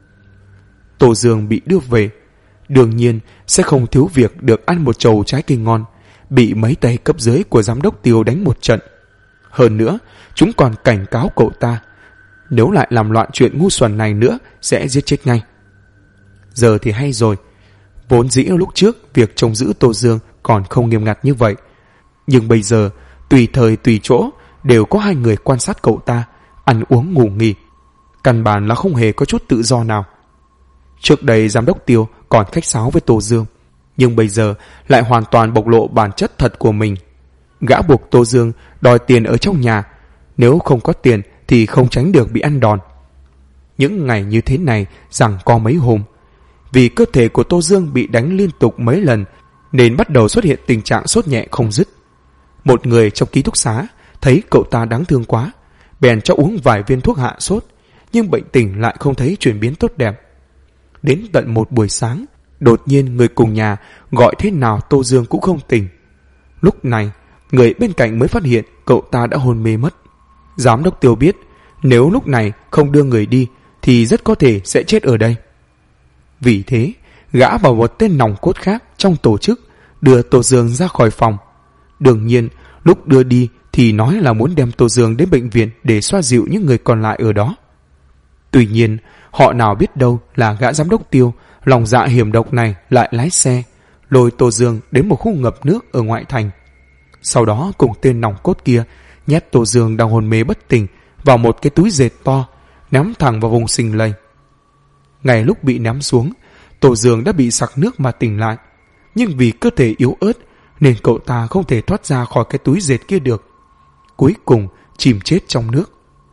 Tô Dương bị đưa về, đương nhiên sẽ không thiếu việc được ăn một chầu trái cây ngon, bị mấy tay cấp dưới của giám đốc Tiêu đánh một trận. Hơn nữa, chúng còn cảnh cáo cậu ta, nếu lại làm loạn chuyện ngu xuẩn này nữa sẽ giết chết ngay. Giờ thì hay rồi, vốn dĩ lúc trước việc trông giữ Tô Dương còn không nghiêm ngặt như vậy, nhưng bây giờ tùy thời tùy chỗ đều có hai người quan sát cậu ta, ăn uống ngủ nghỉ, căn bản là không hề có chút tự do nào. Trước đây giám đốc Tiêu còn khách sáo với Tô Dương, nhưng bây giờ lại hoàn toàn bộc lộ bản chất thật của mình. Gã buộc Tô Dương đòi tiền ở trong nhà, nếu không có tiền thì không tránh được bị ăn đòn. Những ngày như thế này giằng co mấy hôm, vì cơ thể của Tô Dương bị đánh liên tục mấy lần nên bắt đầu xuất hiện tình trạng sốt nhẹ không dứt. Một người trong ký túc xá thấy cậu ta đáng thương quá, bèn cho uống vài viên thuốc hạ sốt, nhưng bệnh tình lại không thấy chuyển biến tốt đẹp. Đến tận một buổi sáng, đột nhiên người cùng nhà gọi thế nào Tô Dương cũng không tỉnh. Lúc này, người bên cạnh mới phát hiện cậu ta đã hôn mê mất. Giám đốc Tiêu biết nếu lúc này không đưa người đi thì rất có thể sẽ chết ở đây. Vì thế, gã bảo một tên nòng cốt khác trong tổ chức đưa Tô Dương ra khỏi phòng. Đương nhiên, lúc đưa đi thì nói là muốn đem Tô Dương đến bệnh viện để xoa dịu những người còn lại ở đó. Tuy nhiên, họ nào biết đâu là gã giám đốc Tiêu lòng dạ hiểm độc này lại lái xe lôi Tô Dương đến một khu ngập nước ở ngoại thành. Sau đó cùng tên nòng cốt kia nhét Tô Dương đang hôn mê bất tỉnh vào một cái túi dệt to, ném thẳng vào vùng sinh lây. Ngay lúc bị ném xuống, Tô Dương đã bị sặc nước mà tỉnh lại, nhưng vì cơ thể yếu ớt nên cậu ta không thể thoát ra khỏi cái túi dệt kia được. Cuối cùng chìm chết trong nước.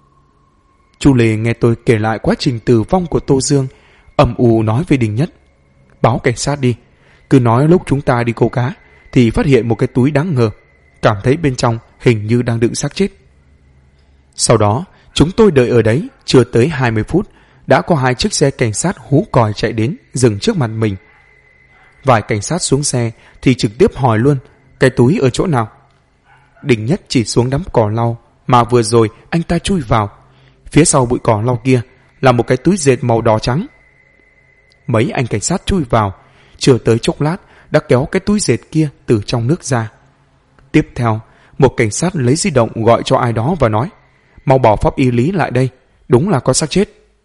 Chu Lê nghe tôi kể lại quá trình tử vong của Tô Dương, ầm ù nói với Đình Nhất: báo cảnh sát đi, cứ nói lúc chúng ta đi câu cá thì phát hiện một cái túi đáng ngờ, cảm thấy bên trong hình như đang đựng xác chết. Sau đó chúng tôi đợi ở đấy chưa tới 20 phút, đã có 2 chiếc xe cảnh sát hú còi chạy đến, dừng trước mặt mình. Vài cảnh sát xuống xe thì trực tiếp hỏi luôn cái túi ở chỗ nào. Đình Nhất chỉ xuống đám cỏ lau mà vừa rồi anh ta chui vào. Phía sau bụi cỏ lau kia là một cái túi dệt màu đỏ trắng. Mấy anh cảnh sát chui vào, chưa tới chốc lát đã kéo cái túi dệt kia từ trong nước ra. Tiếp theo, một cảnh sát lấy di động gọi cho ai đó và nói: mau bảo pháp y Lý lại đây, đúng là có xác chết.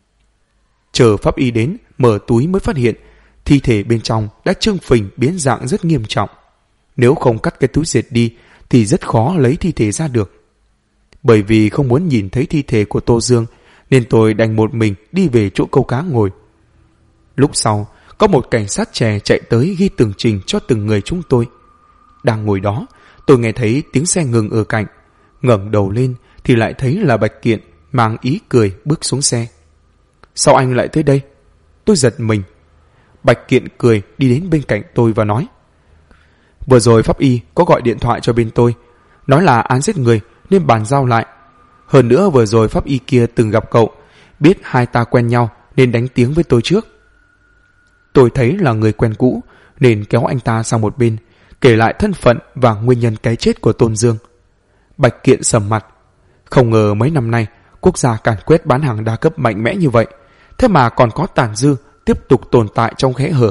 Chờ pháp y đến, mở túi mới phát hiện thi thể bên trong đã trương phình biến dạng rất nghiêm trọng. Nếu không cắt cái túi dệt đi thì rất khó lấy thi thể ra được. Bởi vì không muốn nhìn thấy thi thể của Tô Dương nên tôi đành một mình đi về chỗ câu cá ngồi. Lúc sau, có một cảnh sát trẻ chạy tới ghi tường trình cho từng người chúng tôi. Đang ngồi đó, tôi nghe thấy tiếng xe ngừng ở cạnh. Ngẩng đầu lên thì lại thấy là Bạch Kiện mang ý cười bước xuống xe. Sao anh lại tới đây? Tôi giật mình. Bạch Kiện cười đi đến bên cạnh tôi và nói: vừa rồi pháp y có gọi điện thoại cho bên tôi, nói là án giết người nên bàn giao lại. Hơn nữa vừa rồi pháp y kia từng gặp cậu, biết hai ta quen nhau nên đánh tiếng với tôi trước. Tôi thấy là người quen cũ nên kéo anh ta sang một bên, kể lại thân phận và nguyên nhân cái chết của Tôn Dương. Bạch Kiện sầm mặt. Không ngờ mấy năm nay quốc gia càn quét bán hàng đa cấp mạnh mẽ như vậy, thế mà còn có tàn dư tiếp tục tồn tại trong kẽ hở.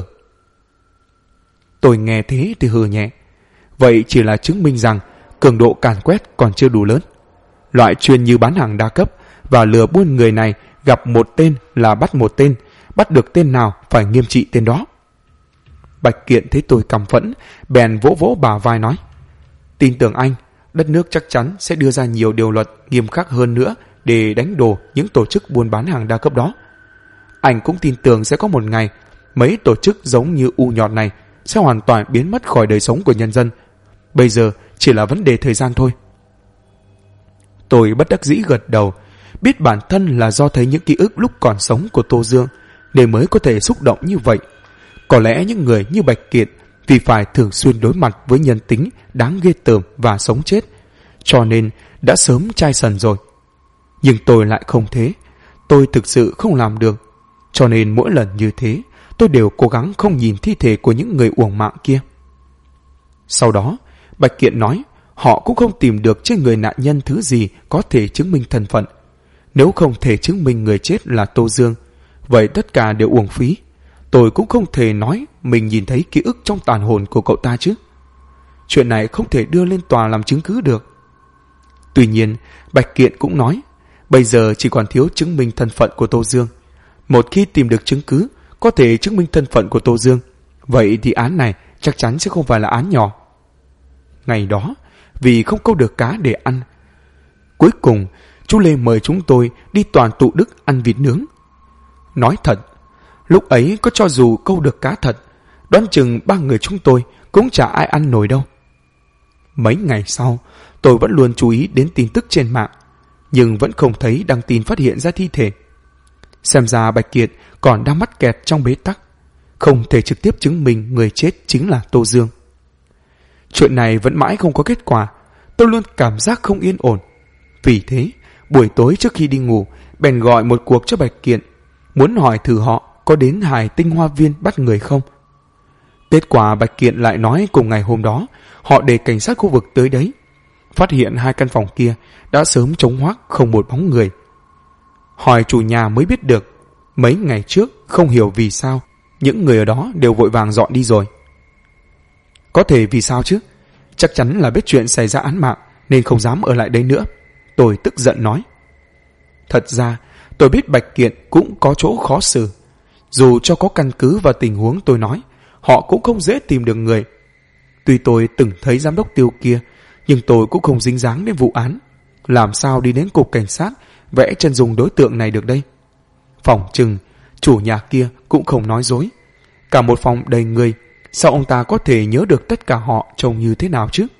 Tôi nghe thế thì hừ nhẹ. Vậy chỉ là chứng minh rằng cường độ càn quét còn chưa đủ lớn. Loại chuyên như bán hàng đa cấp và lừa buôn người này gặp một tên là bắt một tên, bắt được tên nào phải nghiêm trị tên đó. Bạch Kiện thấy tôi căm phẫn, bèn vỗ vỗ bả vai nói: tin tưởng anh, đất nước chắc chắn sẽ đưa ra nhiều điều luật nghiêm khắc hơn nữa để đánh đổ những tổ chức buôn bán hàng đa cấp đó. Anh cũng tin tưởng sẽ có một ngày mấy tổ chức giống như U Nhọt này sẽ hoàn toàn biến mất khỏi đời sống của nhân dân. Bây giờ chỉ là vấn đề thời gian thôi. Tôi bất đắc dĩ gật đầu, biết bản thân là do thấy những ký ức lúc còn sống của Tô Dương nên mới có thể xúc động như vậy. Có lẽ những người như Bạch Kiện vì phải thường xuyên đối mặt với nhân tính đáng ghê tởm và sống chết, cho nên đã sớm chai sần rồi. Nhưng tôi lại không thế. Tôi thực sự không làm được. Cho nên mỗi lần như thế, tôi đều cố gắng không nhìn thi thể của những người uổng mạng kia. Sau đó, Bạch Kiện nói họ cũng không tìm được trên người nạn nhân thứ gì có thể chứng minh thân phận. Nếu không thể chứng minh người chết là Tô Dương, vậy tất cả đều uổng phí. Tôi cũng không thể nói mình nhìn thấy ký ức trong tàn hồn của cậu ta chứ. Chuyện này không thể đưa lên tòa làm chứng cứ được. Tuy nhiên, Bạch Kiện cũng nói bây giờ chỉ còn thiếu chứng minh thân phận của Tô Dương. Một khi tìm được chứng cứ có thể chứng minh thân phận của Tô Dương, vậy thì án này chắc chắn sẽ không phải là án nhỏ. Ngày đó, vì không câu được cá để ăn, cuối cùng chú Lê mời chúng tôi đi Toàn Tụ Đức ăn vịt nướng. Nói thật, lúc ấy có cho dù câu được cá thật, đoán chừng 3 người chúng tôi cũng chả ai ăn nổi đâu. Mấy ngày sau, tôi vẫn luôn chú ý đến tin tức trên mạng, nhưng vẫn không thấy đăng tin phát hiện ra thi thể. Xem ra Bạch Kiệt còn đang mắc kẹt trong bế tắc, không thể trực tiếp chứng minh người chết chính là Tô Dương. Chuyện này vẫn mãi không có kết quả, tôi luôn cảm giác không yên ổn. Vì thế, buổi tối trước khi đi ngủ, bèn gọi một cuộc cho Bạch Kiện, muốn hỏi thử họ có đến Hải Tinh Hoa Viên bắt người không. Kết quả Bạch Kiện lại nói cùng ngày hôm đó, họ để cảnh sát khu vực tới đấy. Phát hiện 2 căn phòng kia đã sớm trống hoác không một bóng người. Hỏi chủ nhà mới biết được, mấy ngày trước không hiểu vì sao những người ở đó đều vội vàng dọn đi rồi. Có thể vì sao chứ? Chắc chắn là biết chuyện xảy ra án mạng nên không dám ở lại đây nữa. Tôi tức giận nói. Thật ra tôi biết Bạch Kiện cũng có chỗ khó xử. Dù cho có căn cứ vào tình huống tôi nói, họ cũng không dễ tìm được người. Tuy tôi từng thấy giám đốc Tiêu kia, nhưng tôi cũng không dính dáng đến vụ án. Làm sao đi đến cục cảnh sát vẽ chân dung đối tượng này được đây? Phòng chừng chủ nhà kia cũng không nói dối. Cả một phòng đầy người, sao ông ta có thể nhớ được tất cả họ trông như thế nào chứ?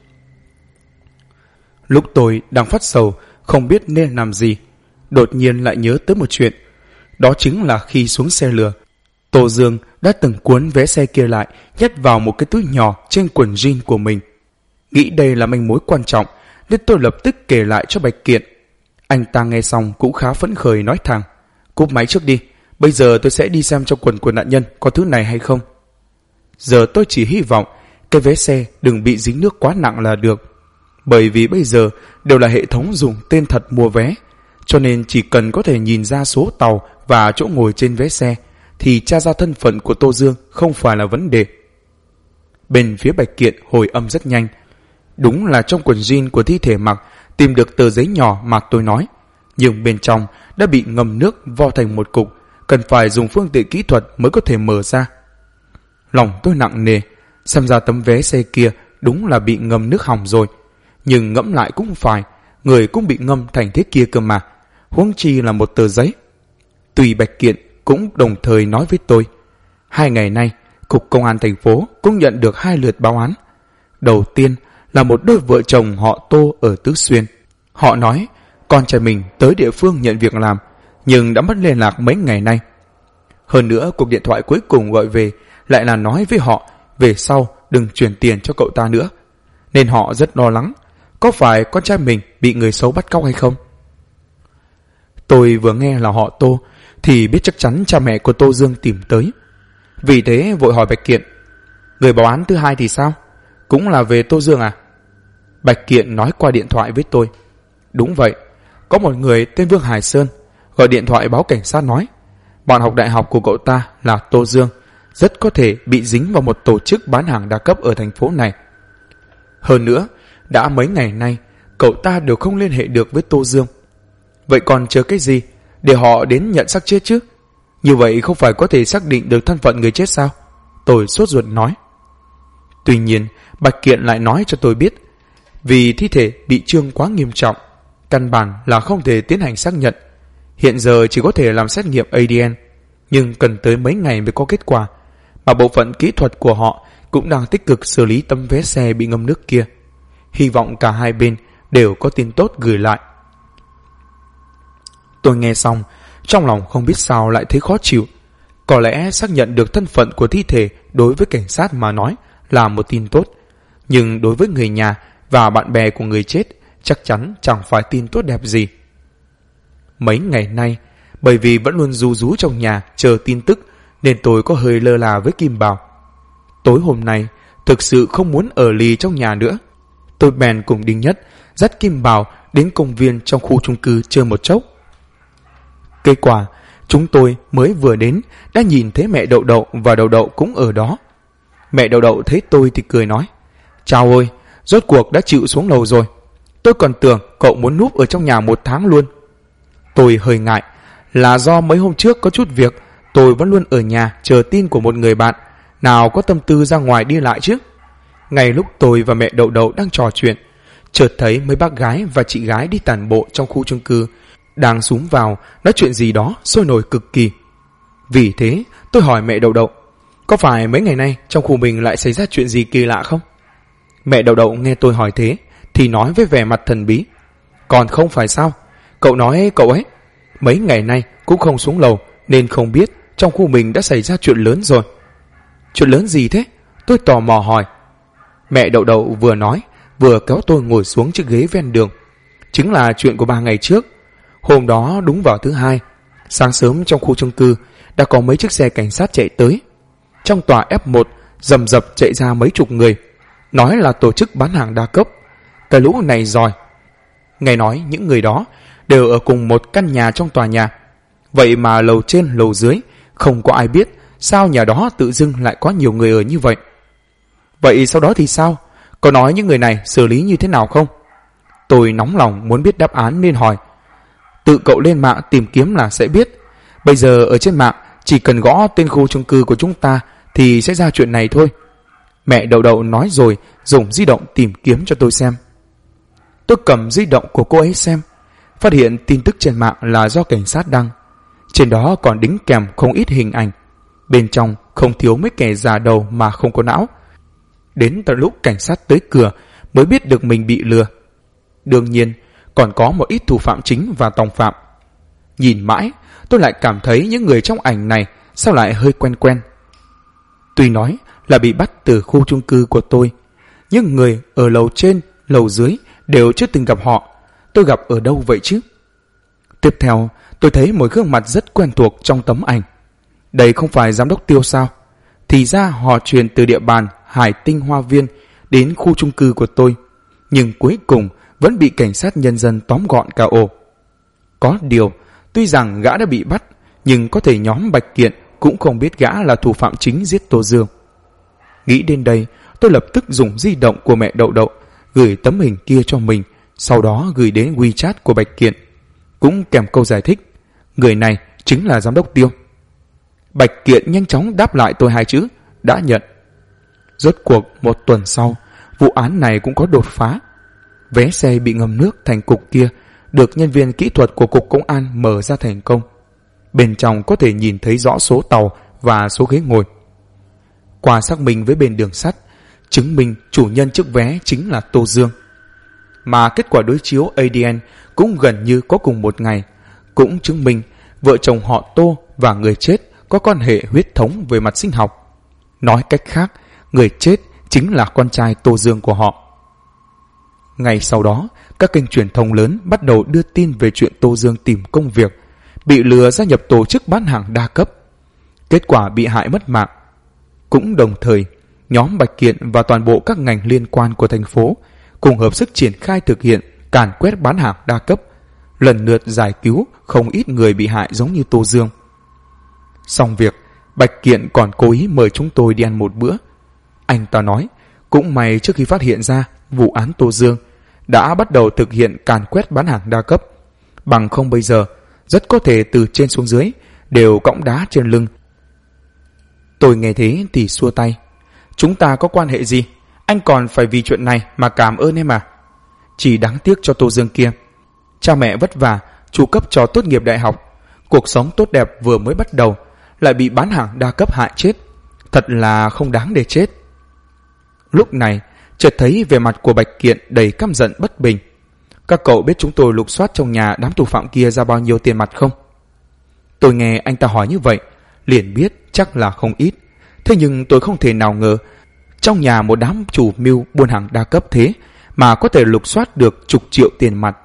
Lúc tôi đang phát sầu không biết nên làm gì, đột nhiên lại nhớ tới một chuyện. Đó chính là khi xuống xe lừa, Tô Dương đã từng cuốn vé xe kia lại, nhét vào một cái túi nhỏ trên quần jean của mình. Nghĩ đây là manh mối quan trọng nên tôi lập tức kể lại cho Bạch Kiện. Anh ta nghe xong cũng khá phấn khởi nói thẳng: cúp máy trước đi, Bây giờ tôi sẽ đi xem trong quần của nạn nhân có thứ này hay không. Giờ tôi chỉ hy vọng cái vé xe đừng bị dính nước quá nặng là được. Bởi vì bây giờ đều là hệ thống dùng tên thật mua vé, cho nên chỉ cần có thể nhìn ra số tàu và chỗ ngồi trên vé xe thì tra ra thân phận của Tô Dương không phải là vấn đề. Bên phía Bạch Kiện hồi âm rất nhanh. Đúng là trong quần jean của thi thể Mặc tìm được tờ giấy nhỏ mà tôi nói, nhưng bên trong đã bị ngâm nước vo thành một cục, cần phải dùng phương tiện kỹ thuật mới có thể mở ra. Lòng tôi nặng nề, xem ra tấm vé xe kia đúng là bị ngâm nước hỏng rồi. Nhưng ngẫm lại cũng phải, người cũng bị ngâm thành thế kia cơ mà, huống chi là một tờ giấy. Tùy Bạch Kiện cũng đồng thời nói với tôi, 2 ngày nay Cục Công an thành phố cũng nhận được 2 lượt báo án. Đầu tiên là một đôi vợ chồng họ Tô ở Tứ Xuyên. Họ nói con trai mình tới địa phương nhận việc làm, nhưng đã mất liên lạc mấy ngày nay. Hơn nữa cuộc điện thoại cuối cùng gọi về lại là nói với họ về sau đừng chuyển tiền cho cậu ta nữa, nên họ rất lo lắng có phải con trai mình bị người xấu bắt cóc hay không. Tôi vừa nghe là họ Tô thì biết chắc chắn cha mẹ của Tô Dương tìm tới. Vì thế vội hỏi Bạch Kiện, người báo án thứ 2 thì sao? Cũng là về Tô Dương à? Bạch Kiện nói qua điện thoại với tôi, đúng vậy, có một người tên Vương Hải Sơn gọi điện thoại báo cảnh sát nói bạn học đại học của cậu ta là Tô Dương rất có thể bị dính vào một tổ chức bán hàng đa cấp ở thành phố này. Hơn nữa, đã mấy ngày nay cậu ta đều không liên hệ được với Tô Dương. Vậy còn chờ cái gì để họ đến nhận xác chết chứ? Như vậy không phải có thể xác định được thân phận người chết sao? Tôi sốt ruột nói. Tuy nhiên Bạch Kiện lại nói cho tôi biết, vì thi thể bị chương quá nghiêm trọng, căn bản là không thể tiến hành xác nhận. Hiện giờ chỉ có thể làm xét nghiệm ADN, nhưng cần tới mấy ngày mới có kết quả, mà bộ phận kỹ thuật của họ cũng đang tích cực xử lý tấm vé xe bị ngâm nước kia. Hy vọng cả hai bên đều có tin tốt gửi lại. Tôi nghe xong, trong lòng không biết sao lại thấy khó chịu. Có lẽ xác nhận được thân phận của thi thể đối với cảnh sát mà nói là một tin tốt, nhưng đối với người nhà và bạn bè của người chết chắc chắn chẳng phải tin tốt đẹp gì. Mấy ngày nay, bởi vì vẫn luôn ru rú trong nhà chờ tin tức, nên tôi có hơi lơ là với Kim Bảo. Tối hôm nay thực sự không muốn ở lì trong nhà nữa. Tôi bèn cùng Đinh Nhất dắt Kim Bảo đến công viên trong khu chung cư chơi một chốc. Kết quả, chúng tôi mới vừa đến đã nhìn thấy mẹ Đậu Đậu và Đậu Đậu cũng ở đó. Mẹ Đậu Đậu thấy tôi thì cười nói, chào ơi, rốt cuộc đã chịu xuống lầu rồi. Tôi còn tưởng cậu muốn núp ở trong nhà 1 tháng luôn. Tôi hơi ngại, là do mấy hôm trước có chút việc, tôi vẫn luôn ở nhà chờ tin của một người bạn, nào có tâm tư ra ngoài đi lại chứ. Ngay lúc tôi và mẹ Đậu Đậu đang trò chuyện, chợt thấy mấy bác gái và chị gái đi tản bộ trong khu chung cư đang xúm vào nói chuyện gì đó sôi nổi cực kỳ. Vì thế tôi hỏi mẹ Đậu Đậu, có phải mấy ngày nay trong khu mình lại xảy ra chuyện gì kỳ lạ không? Mẹ Đậu Đậu nghe tôi hỏi thế thì nói với vẻ mặt thần bí, còn không phải sao, cậu nói cậu ấy mấy ngày nay cũng không xuống lầu nên không biết trong khu mình đã xảy ra chuyện lớn rồi. Chuyện lớn gì thế? Tôi tò mò hỏi. Mẹ Đậu Đậu vừa nói vừa kéo tôi ngồi xuống chiếc ghế ven đường. Chính là chuyện của 3 ngày trước. Hôm đó đúng vào thứ Hai, sáng sớm trong khu chung cư đã có mấy chiếc xe cảnh sát chạy tới. Trong tòa F1 rầm rập chạy ra mấy chục người, nói là tổ chức bán hàng đa cấp. Cái lũ này giỏi. Nghe nói những người đó đều ở cùng một căn nhà trong tòa nhà. Vậy mà lầu trên lầu dưới không có ai biết sao nhà đó tự dưng lại có nhiều người ở như vậy. Vậy sau đó thì sao? Có nói những người này xử lý như thế nào không? Tôi nóng lòng muốn biết đáp án nên hỏi. Tự cậu lên mạng tìm kiếm là sẽ biết. Bây giờ ở trên mạng chỉ cần gõ tên khu chung cư của chúng ta thì sẽ ra chuyện này thôi. Mẹ Đậu Đậu nói rồi dùng di động tìm kiếm cho tôi xem. Tôi cầm di động của cô ấy xem, phát hiện tin tức trên mạng là do cảnh sát đăng. Trên đó còn đính kèm không ít hình ảnh. Bên trong không thiếu mấy kẻ già đầu mà không có não. Đến tận lúc cảnh sát tới cửa mới biết được mình bị lừa. Đương nhiên còn có một ít thủ phạm chính và tòng phạm. Nhìn mãi tôi lại cảm thấy những người trong ảnh này sao lại hơi quen quen. Tuy nói là bị bắt từ khu chung cư của tôi, nhưng người ở lầu trên lầu dưới đều chưa từng gặp họ. Tôi gặp ở đâu vậy chứ? Tiếp theo, tôi thấy một gương mặt rất quen thuộc trong tấm ảnh. Đây không phải giám đốc Tiêu sao? Thì ra họ truyền từ địa bàn Hải Tinh Hoa Viên đến khu chung cư của tôi, nhưng cuối cùng vẫn bị cảnh sát nhân dân tóm gọn cả ổ. Có điều, tuy rằng gã đã bị bắt, nhưng có thể nhóm Bạch Kiện cũng không biết gã là thủ phạm chính giết Tô Dương. Nghĩ đến đây, tôi lập tức dùng di động của mẹ Đậu Đậu gửi tấm hình kia cho mình, sau đó gửi đến WeChat của Bạch Kiện, cũng kèm câu giải thích: người này chính là giám đốc Tiêu. Bạch Kiện nhanh chóng đáp lại tôi 2 chữ: đã nhận. Rốt cuộc 1 tuần sau, vụ án này cũng có đột phá. Vé xe bị ngâm nước thành cục kia được nhân viên kỹ thuật của cục công an mở ra thành công. Bên trong có thể nhìn thấy rõ số tàu và số ghế ngồi. Qua xác minh với bên đường sắt, chứng minh chủ nhân chiếc vé chính là Tô Dương. Mà kết quả đối chiếu ADN cũng gần như có cùng một ngày, cũng chứng minh vợ chồng họ Tô và người chết có quan hệ huyết thống về mặt sinh học. Nói cách khác, người chết chính là con trai Tô Dương của họ. Ngày sau đó, các kênh truyền thông lớn bắt đầu đưa tin về chuyện Tô Dương tìm công việc, bị lừa gia nhập tổ chức bán hàng đa cấp. Kết quả bị hại mất mạng. Cũng đồng thời, nhóm Bạch Kiện và toàn bộ các ngành liên quan của thành phố cùng hợp sức triển khai thực hiện càn quét bán hàng đa cấp, lần lượt giải cứu không ít người bị hại giống như Tô Dương. Xong việc, Bạch Kiện còn cố ý mời chúng tôi đi ăn một bữa. Anh ta nói, cũng may trước khi phát hiện ra vụ án Tô Dương đã bắt đầu thực hiện càn quét bán hàng đa cấp, bằng không bây giờ rất có thể từ trên xuống dưới đều cõng đá trên lưng. Tôi nghe thế thì xua tay: chúng ta có quan hệ gì? Anh còn phải vì chuyện này mà cảm ơn em à? Chỉ đáng tiếc cho Tô Dương kia. Cha mẹ vất vả chu cấp cho tốt nghiệp đại học, cuộc sống tốt đẹp vừa mới bắt đầu lại bị bán hàng đa cấp hại chết. Thật là không đáng để chết. Lúc này chợt thấy vẻ mặt của Bạch Kiện đầy căm giận bất bình. Các cậu biết chúng tôi lục soát trong nhà đám thủ phạm kia ra bao nhiêu tiền mặt không? Tôi nghe anh ta hỏi như vậy liền biết chắc là không ít. Thế nhưng tôi không thể nào ngờ trong nhà một đám chủ mưu buôn hàng đa cấp thế mà có thể lục soát được chục triệu tiền mặt.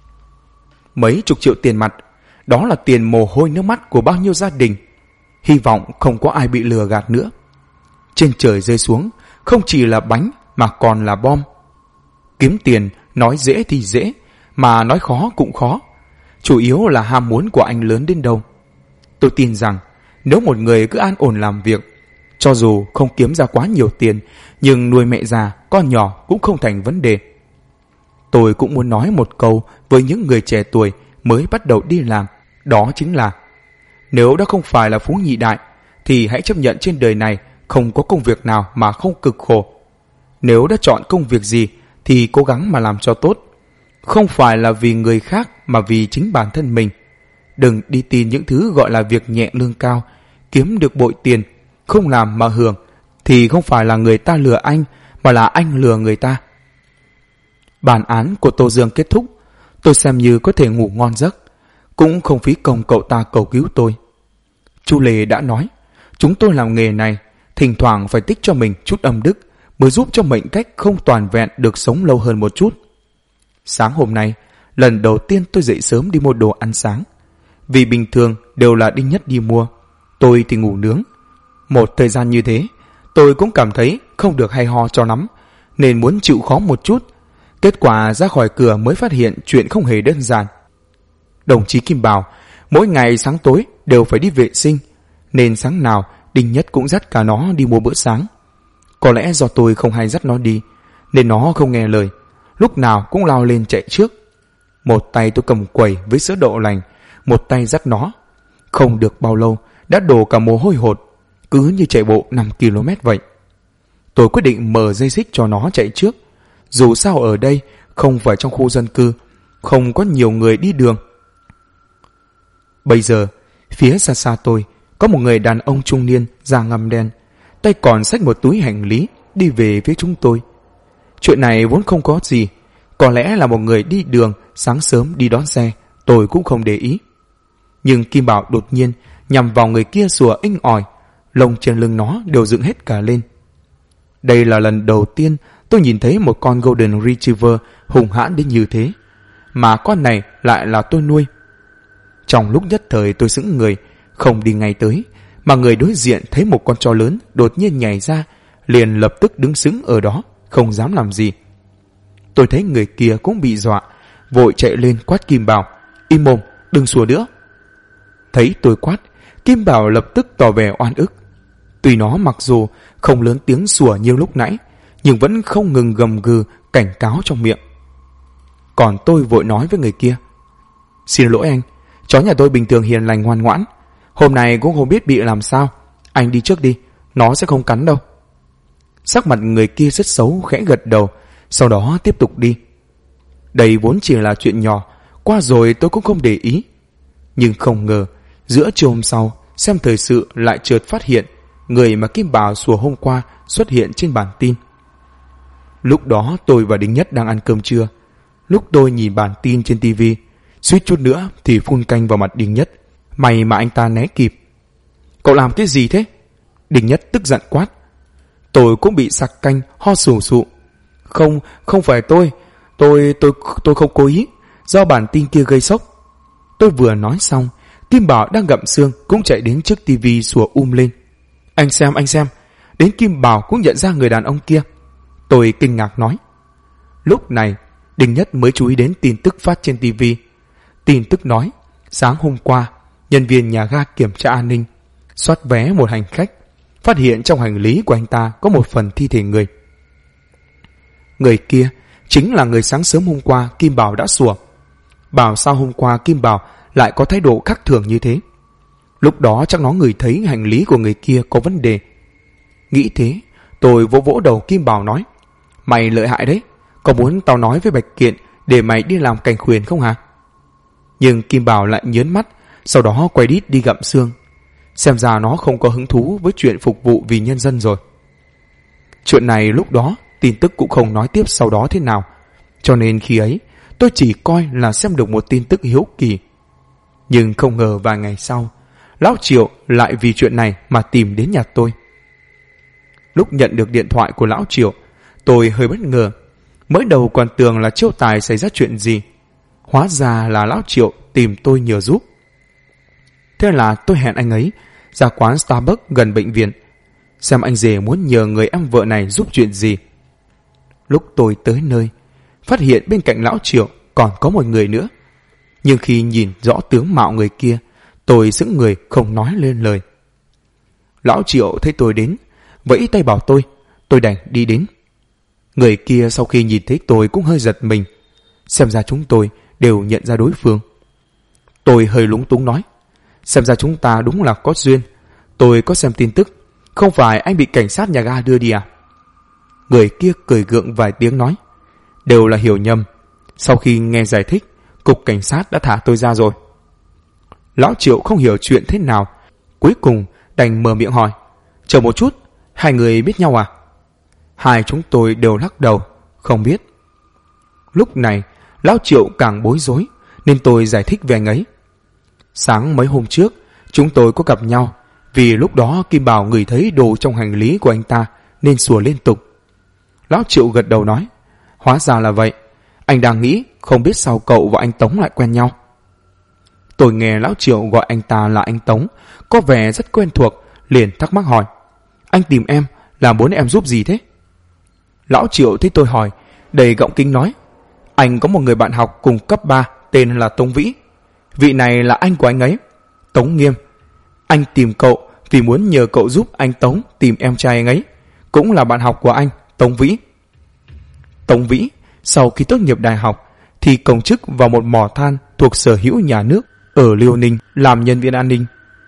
Mấy chục triệu tiền mặt, đó là tiền mồ hôi nước mắt của bao nhiêu gia đình. Hy vọng không có ai bị lừa gạt nữa. Trên trời rơi xuống không chỉ là bánh mà còn là bom. Kiếm tiền nói dễ thì dễ, mà nói khó cũng khó. Chủ yếu là ham muốn của anh lớn đến đâu. Tôi tin rằng nếu một người cứ an ổn làm việc, cho dù không kiếm ra quá nhiều tiền, nhưng nuôi mẹ già, con nhỏ cũng không thành vấn đề. Tôi cũng muốn nói một câu với những người trẻ tuổi mới bắt đầu đi làm, đó chính là: nếu đã không phải là phú nhị đại, thì hãy chấp nhận trên đời này không có công việc nào mà không cực khổ. Nếu đã chọn công việc gì thì cố gắng mà làm cho tốt, không phải là vì người khác mà vì chính bản thân mình. Đừng đi tin những thứ gọi là việc nhẹ lương cao, kiếm được bội tiền, không làm mà hưởng, thì không phải là người ta lừa anh mà là anh lừa người ta. Bản án của Tô Dương kết thúc, tôi xem như có thể ngủ ngon giấc, cũng không phí công cậu ta cầu cứu tôi. Chu Lê đã nói, chúng tôi làm nghề này thỉnh thoảng phải tích cho mình chút âm đức mới giúp cho mệnh cách không toàn vẹn được sống lâu hơn một chút. Sáng hôm nay, lần đầu tiên tôi dậy sớm đi mua đồ ăn sáng. Vì bình thường đều là Đinh Nhất đi mua, tôi thì ngủ nướng. Một thời gian như thế, tôi cũng cảm thấy không được hay ho cho lắm, nên muốn chịu khó một chút. Kết quả ra khỏi cửa mới phát hiện chuyện không hề đơn giản. Đồng chí Kim bảo mỗi ngày sáng tối đều phải đi vệ sinh, nên sáng nào Đinh Nhất cũng dắt cả nó đi mua bữa sáng. Có lẽ do tôi không hay dắt nó đi, nên nó không nghe lời, lúc nào cũng lao lên chạy trước. Một tay tôi cầm quầy với sữa đậu lành, một tay dắt nó. Không được bao lâu đã đổ cả mồ hôi hột, cứ như chạy bộ 5 km vậy. Tôi quyết định mở dây xích cho nó chạy trước. Dù sao ở đây không phải trong khu dân cư, không có nhiều người đi đường. Bây giờ phía xa xa tôi có một người đàn ông trung niên da ngăm đen, tay còn xách một túi hành lý đi về phía chúng tôi. Chuyện này vốn không có gì, có lẽ là một người đi đường sáng sớm đi đón xe, tôi cũng không để ý. Nhưng Kim Bảo đột nhiên nhằm vào người kia sủa inh ỏi, lông trên lưng nó đều dựng hết cả lên. Đây là lần đầu tiên tôi nhìn thấy một con Golden Retriever hùng hãn đến như thế, mà con này lại là tôi nuôi. Trong lúc nhất thời tôi sững người, không đi ngay tới, mà người đối diện thấy một con chó lớn đột nhiên nhảy ra, liền lập tức đứng sững ở đó, không dám làm gì. Tôi thấy người kia cũng bị dọa, vội chạy lên quát Kim Bảo: "Im mồm, đừng sủa nữa." Thấy tôi quát, Kim Bảo lập tức tỏ vẻ oan ức. Tuy nó mặc dù không lớn tiếng sủa như lúc nãy, nhưng vẫn không ngừng gầm gừ cảnh cáo trong miệng. Còn tôi vội nói với người kia: "Xin lỗi anh, chó nhà tôi bình thường hiền lành ngoan ngoãn, hôm nay cũng không biết bị làm sao. Anh đi trước đi, nó sẽ không cắn đâu." Sắc mặt người kia rất xấu, khẽ gật đầu, sau đó tiếp tục đi. Đây vốn chỉ là chuyện nhỏ, qua rồi tôi cũng không để ý. Nhưng không ngờ, giữa trưa hôm sau, xem thời sự lại chợt phát hiện người mà Kim Bảo sủa hôm qua xuất hiện trên bản tin. Lúc đó tôi và Đinh Nhất đang ăn cơm trưa. Lúc tôi nhìn bản tin trên tivi, suýt chút nữa thì phun canh vào mặt Đinh Nhất. May mà anh ta né kịp. "Cậu làm cái gì thế?" Đinh Nhất tức giận quát. Tôi cũng bị sặc canh, ho sù sụ. Không phải tôi không cố ý, do bản tin kia gây sốc." Tôi vừa nói xong, Kim Bảo đang gặm xương cũng chạy đến trước tivi sủa lên. Anh xem, đến Kim Bảo cũng nhận ra người đàn ông kia." Tôi kinh ngạc nói. Lúc này, Đinh Nhất mới chú ý đến tin tức phát trên tivi. Tin tức nói, sáng hôm qua, nhân viên nhà ga kiểm tra an ninh, soát vé một hành khách, phát hiện trong hành lý của anh ta có một phần thi thể người. Người kia chính là người sáng sớm hôm qua Kim Bảo đã sủa. Bảo sao hôm qua Kim Bảo lại có thái độ khác thường như thế? Lúc đó chắc nó ngửi thấy hành lý của người kia có vấn đề. Nghĩ thế, tôi vỗ vỗ đầu Kim Bảo nói: "Mày lợi hại đấy, có muốn tao nói với Bạch Kiện để mày đi làm cảnh khuyển không hả?" Nhưng Kim Bảo lại nhớn mắt, sau đó quay đít đi gặm xương. Xem ra nó không có hứng thú với chuyện phục vụ vì nhân dân rồi. Chuyện này lúc đó tin tức cũng không nói tiếp sau đó thế nào, cho nên khi ấy tôi chỉ coi là xem được một tin tức hiếu kỳ. Nhưng không ngờ vài ngày sau, Lão Triệu lại vì chuyện này mà tìm đến nhà tôi. Lúc nhận được điện thoại của Lão Triệu, tôi hơi bất ngờ. Mới đầu còn tưởng là Chiêu Tài xảy ra chuyện gì, hóa ra là Lão Triệu tìm tôi nhờ giúp. Thế là tôi hẹn anh ấy ra quán Starbucks gần bệnh viện, xem anh rể muốn nhờ người em vợ này giúp chuyện gì. Lúc tôi tới nơi, phát hiện bên cạnh Lão Triệu còn có một người nữa. Nhưng khi nhìn rõ tướng mạo người kia, tôi sững người không nói lên lời. Lão Triệu thấy tôi đến, vẫy tay bảo tôi đành đi đến. Người kia sau khi nhìn thấy tôi cũng hơi giật mình, xem ra chúng tôi đều nhận ra đối phương. Tôi hơi lúng túng nói: "Xem ra chúng ta đúng là có duyên. Tôi có xem tin tức, không phải anh bị cảnh sát nhà ga đưa đi à?" Người kia cười gượng vài tiếng nói: "Đều là hiểu nhầm. Sau khi nghe giải thích, cục cảnh sát đã thả tôi ra rồi." Lão Triệu không hiểu chuyện thế nào, cuối cùng đành mở miệng hỏi: "Chờ một chút, hai người biết nhau à?" Hai chúng tôi đều lắc đầu, không biết. Lúc này, Lão Triệu càng bối rối, nên tôi giải thích về anh ấy. Sáng mấy hôm trước, chúng tôi có gặp nhau, vì lúc đó Kim Bảo ngửi thấy đồ trong hành lý của anh ta nên sủa liên tục. Lão Triệu gật đầu nói: "Hóa ra là vậy. Anh đang nghĩ không biết sao cậu và anh Tống lại quen nhau." Tôi nghe Lão Triệu gọi anh ta là anh Tống, có vẻ rất quen thuộc, liền thắc mắc hỏi: "Anh tìm em là muốn em giúp gì thế?" Lão Triệu thấy tôi hỏi, đầy gọng kính nói: "Anh có một người bạn học cùng cấp 3 tên là Tống Vĩ. Vị này là anh của anh ấy, Tống Nghiêm. Anh tìm cậu vì muốn nhờ cậu giúp anh Tống tìm em trai anh ấy, cũng là bạn học của anh, Tống Vĩ." Tống Vĩ sau khi tốt nghiệp đại học thì công chức vào một mỏ than thuộc sở hữu nhà nước ở Liêu Ninh làm nhân viên an ninh.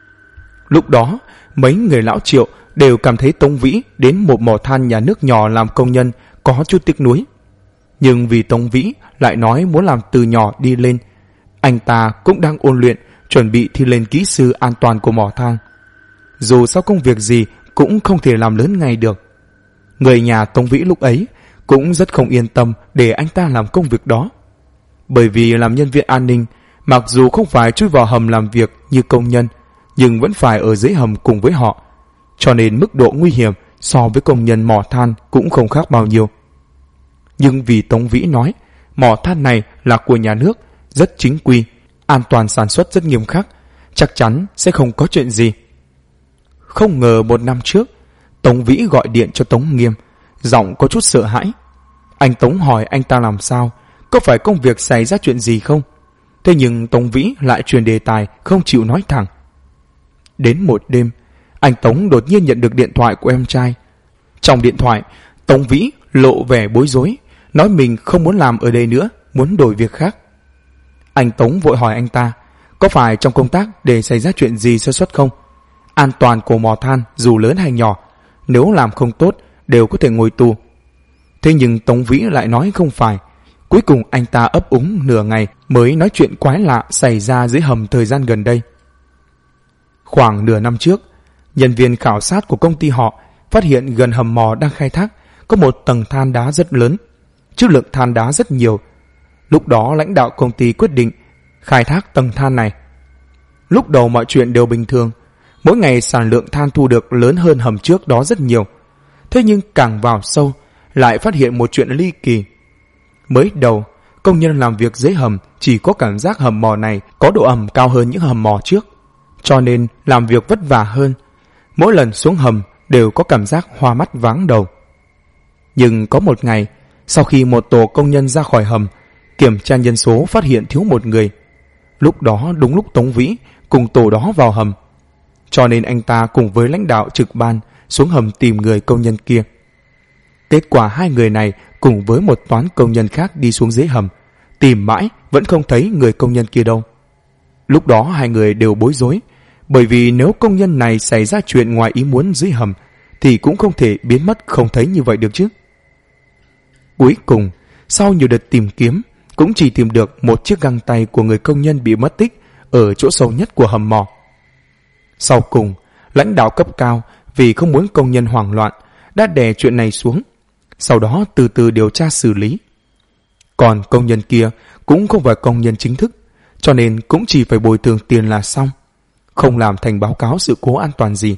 Lúc đó mấy người Lão Triệu đều cảm thấy Tống Vĩ đến một mỏ than nhà nước nhỏ làm công nhân có chút tiếc nuối. Nhưng vì Tống Vĩ lại nói muốn làm từ nhỏ đi lên, anh ta cũng đang ôn luyện chuẩn bị thi lên kỹ sư an toàn của mỏ than. Dù sau công việc gì cũng không thể làm lớn ngay được. Người nhà Tống Vĩ lúc ấy cũng rất không yên tâm để anh ta làm công việc đó. Bởi vì làm nhân viên an ninh, mặc dù không phải chui vào hầm làm việc như công nhân, nhưng vẫn phải ở dưới hầm cùng với họ, cho nên mức độ nguy hiểm so với công nhân mỏ than cũng không khác bao nhiêu. Nhưng vì Tống Vĩ nói mỏ than này là của nhà nước, rất chính quy, An toàn sản xuất rất nghiêm khắc, chắc chắn sẽ không có chuyện gì. Không ngờ 1 năm trước, Tống Vĩ gọi điện cho Tống Nghiêm, giọng có chút sợ hãi. Anh Tống hỏi anh ta làm sao, có phải công việc xảy ra chuyện gì không? Thế nhưng Tống Vĩ lại truyền đề tài, không chịu nói thẳng. Đến một đêm, anh Tống đột nhiên nhận được điện thoại của em trai. Trong điện thoại, Tống Vĩ lộ vẻ bối rối, nói mình không muốn làm ở đây nữa, muốn đổi việc khác. Anh Tống vội hỏi anh ta, có phải trong công tác để xảy ra chuyện gì sơ suất không? An toàn của mỏ than dù lớn hay nhỏ, nếu làm không tốt đều có thể ngồi tù. Thế nhưng Tống Vĩ lại nói không phải. Cuối cùng anh ta ấp úng nửa ngày mới nói chuyện quái lạ xảy ra dưới hầm thời gian gần đây. Khoảng nửa năm trước, nhân viên khảo sát của công ty họ phát hiện gần hầm mỏ đang khai thác có một tầng than đá rất lớn, trữ lượng than đá rất nhiều. Lúc đó lãnh đạo công ty quyết định khai thác tầng than này. Lúc đầu mọi chuyện đều bình thường, mỗi ngày sản lượng than thu được lớn hơn hầm trước đó rất nhiều. Thế nhưng càng vào sâu lại phát hiện một chuyện ly kỳ. Mới đầu, công nhân làm việc dưới hầm chỉ có cảm giác hầm mỏ này có độ ẩm cao hơn những hầm mỏ trước, cho nên làm việc vất vả hơn. Mỗi lần xuống hầm đều có cảm giác hoa mắt váng đầu. Nhưng có một ngày, sau khi một tổ công nhân ra khỏi hầm, kiểm tra nhân số phát hiện thiếu một người. Lúc đó đúng lúc Tống Vĩ cùng tổ đó vào hầm, cho nên anh ta cùng với lãnh đạo trực ban xuống hầm tìm người công nhân kia. Kết quả 2 người này cùng với một toán công nhân khác đi xuống dưới hầm, tìm mãi vẫn không thấy người công nhân kia đâu. Lúc đó 2 người đều bối rối, bởi vì nếu công nhân này xảy ra chuyện ngoài ý muốn dưới hầm thì cũng không thể biến mất không thấy như vậy được chứ. Cuối cùng, sau nhiều đợt tìm kiếm, cũng chỉ tìm được một chiếc găng tay của người công nhân bị mất tích ở chỗ sâu nhất của hầm mỏ. Sau cùng, lãnh đạo cấp cao vì không muốn công nhân hoảng loạn đã đè chuyện này xuống, sau đó từ từ điều tra xử lý. Còn công nhân kia cũng không phải công nhân chính thức, cho nên cũng chỉ phải bồi thường tiền là xong, không làm thành báo cáo sự cố an toàn gì.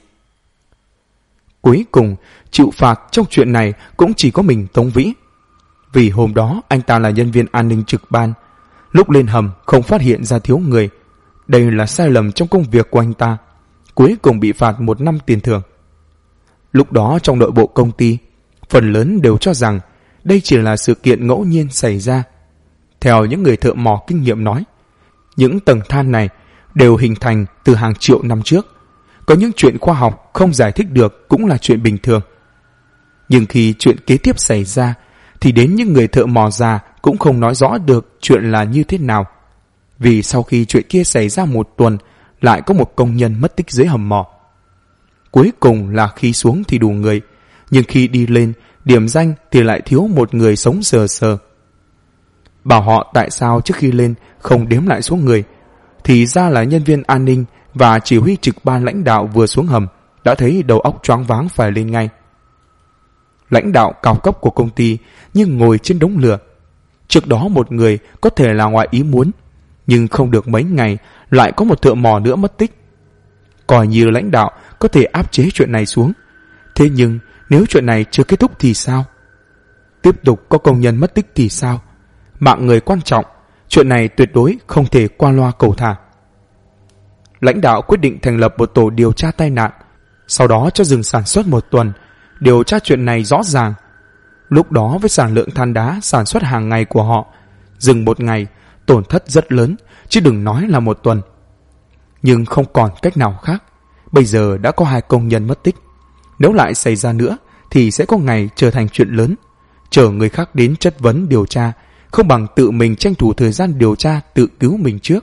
Cuối cùng, chịu phạt trong chuyện này cũng chỉ có mình Tống Vĩ. Vì hôm đó anh ta là nhân viên an ninh trực ban, lúc lên hầm không phát hiện ra thiếu người. Đây là sai lầm trong công việc của anh ta, cuối cùng bị phạt 1 năm tiền thưởng. Lúc đó trong nội bộ công ty, phần lớn đều cho rằng đây chỉ là sự kiện ngẫu nhiên xảy ra. Theo những người thợ mỏ kinh nghiệm nói, những tầng than này đều hình thành từ hàng triệu năm trước. Có những chuyện khoa học không giải thích được cũng là chuyện bình thường. Nhưng khi chuyện kế tiếp xảy ra, thì đến những người thợ mỏ già cũng không nói rõ được chuyện là như thế nào. Vì sau khi chuyện kia xảy ra 1 tuần, lại có một công nhân mất tích dưới hầm mỏ. Cuối cùng là khi xuống thì đủ người, nhưng khi đi lên, điểm danh thì lại thiếu một người sống sờ sờ. Bảo họ tại sao trước khi lên không đếm lại số người, thì ra là nhân viên an ninh và chỉ huy trực ban lãnh đạo vừa xuống hầm đã thấy đầu óc choáng váng phải lên ngay. Lãnh đạo cao cấp của công ty nhưng ngồi trên đống lửa. Trước đó một người có thể là ngoài ý muốn, nhưng không được mấy ngày lại có một thợ mỏ nữa mất tích. Coi như lãnh đạo có thể áp chế chuyện này xuống. Thế nhưng nếu chuyện này chưa kết thúc thì sao? Tiếp tục có công nhân mất tích thì sao? Mạng người quan trọng, chuyện này tuyệt đối không thể qua loa cầu thả. Lãnh đạo quyết định thành lập một tổ điều tra tai nạn, sau đó cho dừng sản xuất 1 tuần, điều tra chuyện này rõ ràng. Lúc đó với sản lượng than đá sản xuất hàng ngày của họ, dừng 1 ngày, tổn thất rất lớn, chứ đừng nói là 1 tuần. Nhưng không còn cách nào khác, bây giờ đã có 2 công nhân mất tích. Nếu lại xảy ra nữa thì sẽ có ngày trở thành chuyện lớn, chờ người khác đến chất vấn điều tra, không bằng tự mình tranh thủ thời gian điều tra tự cứu mình trước.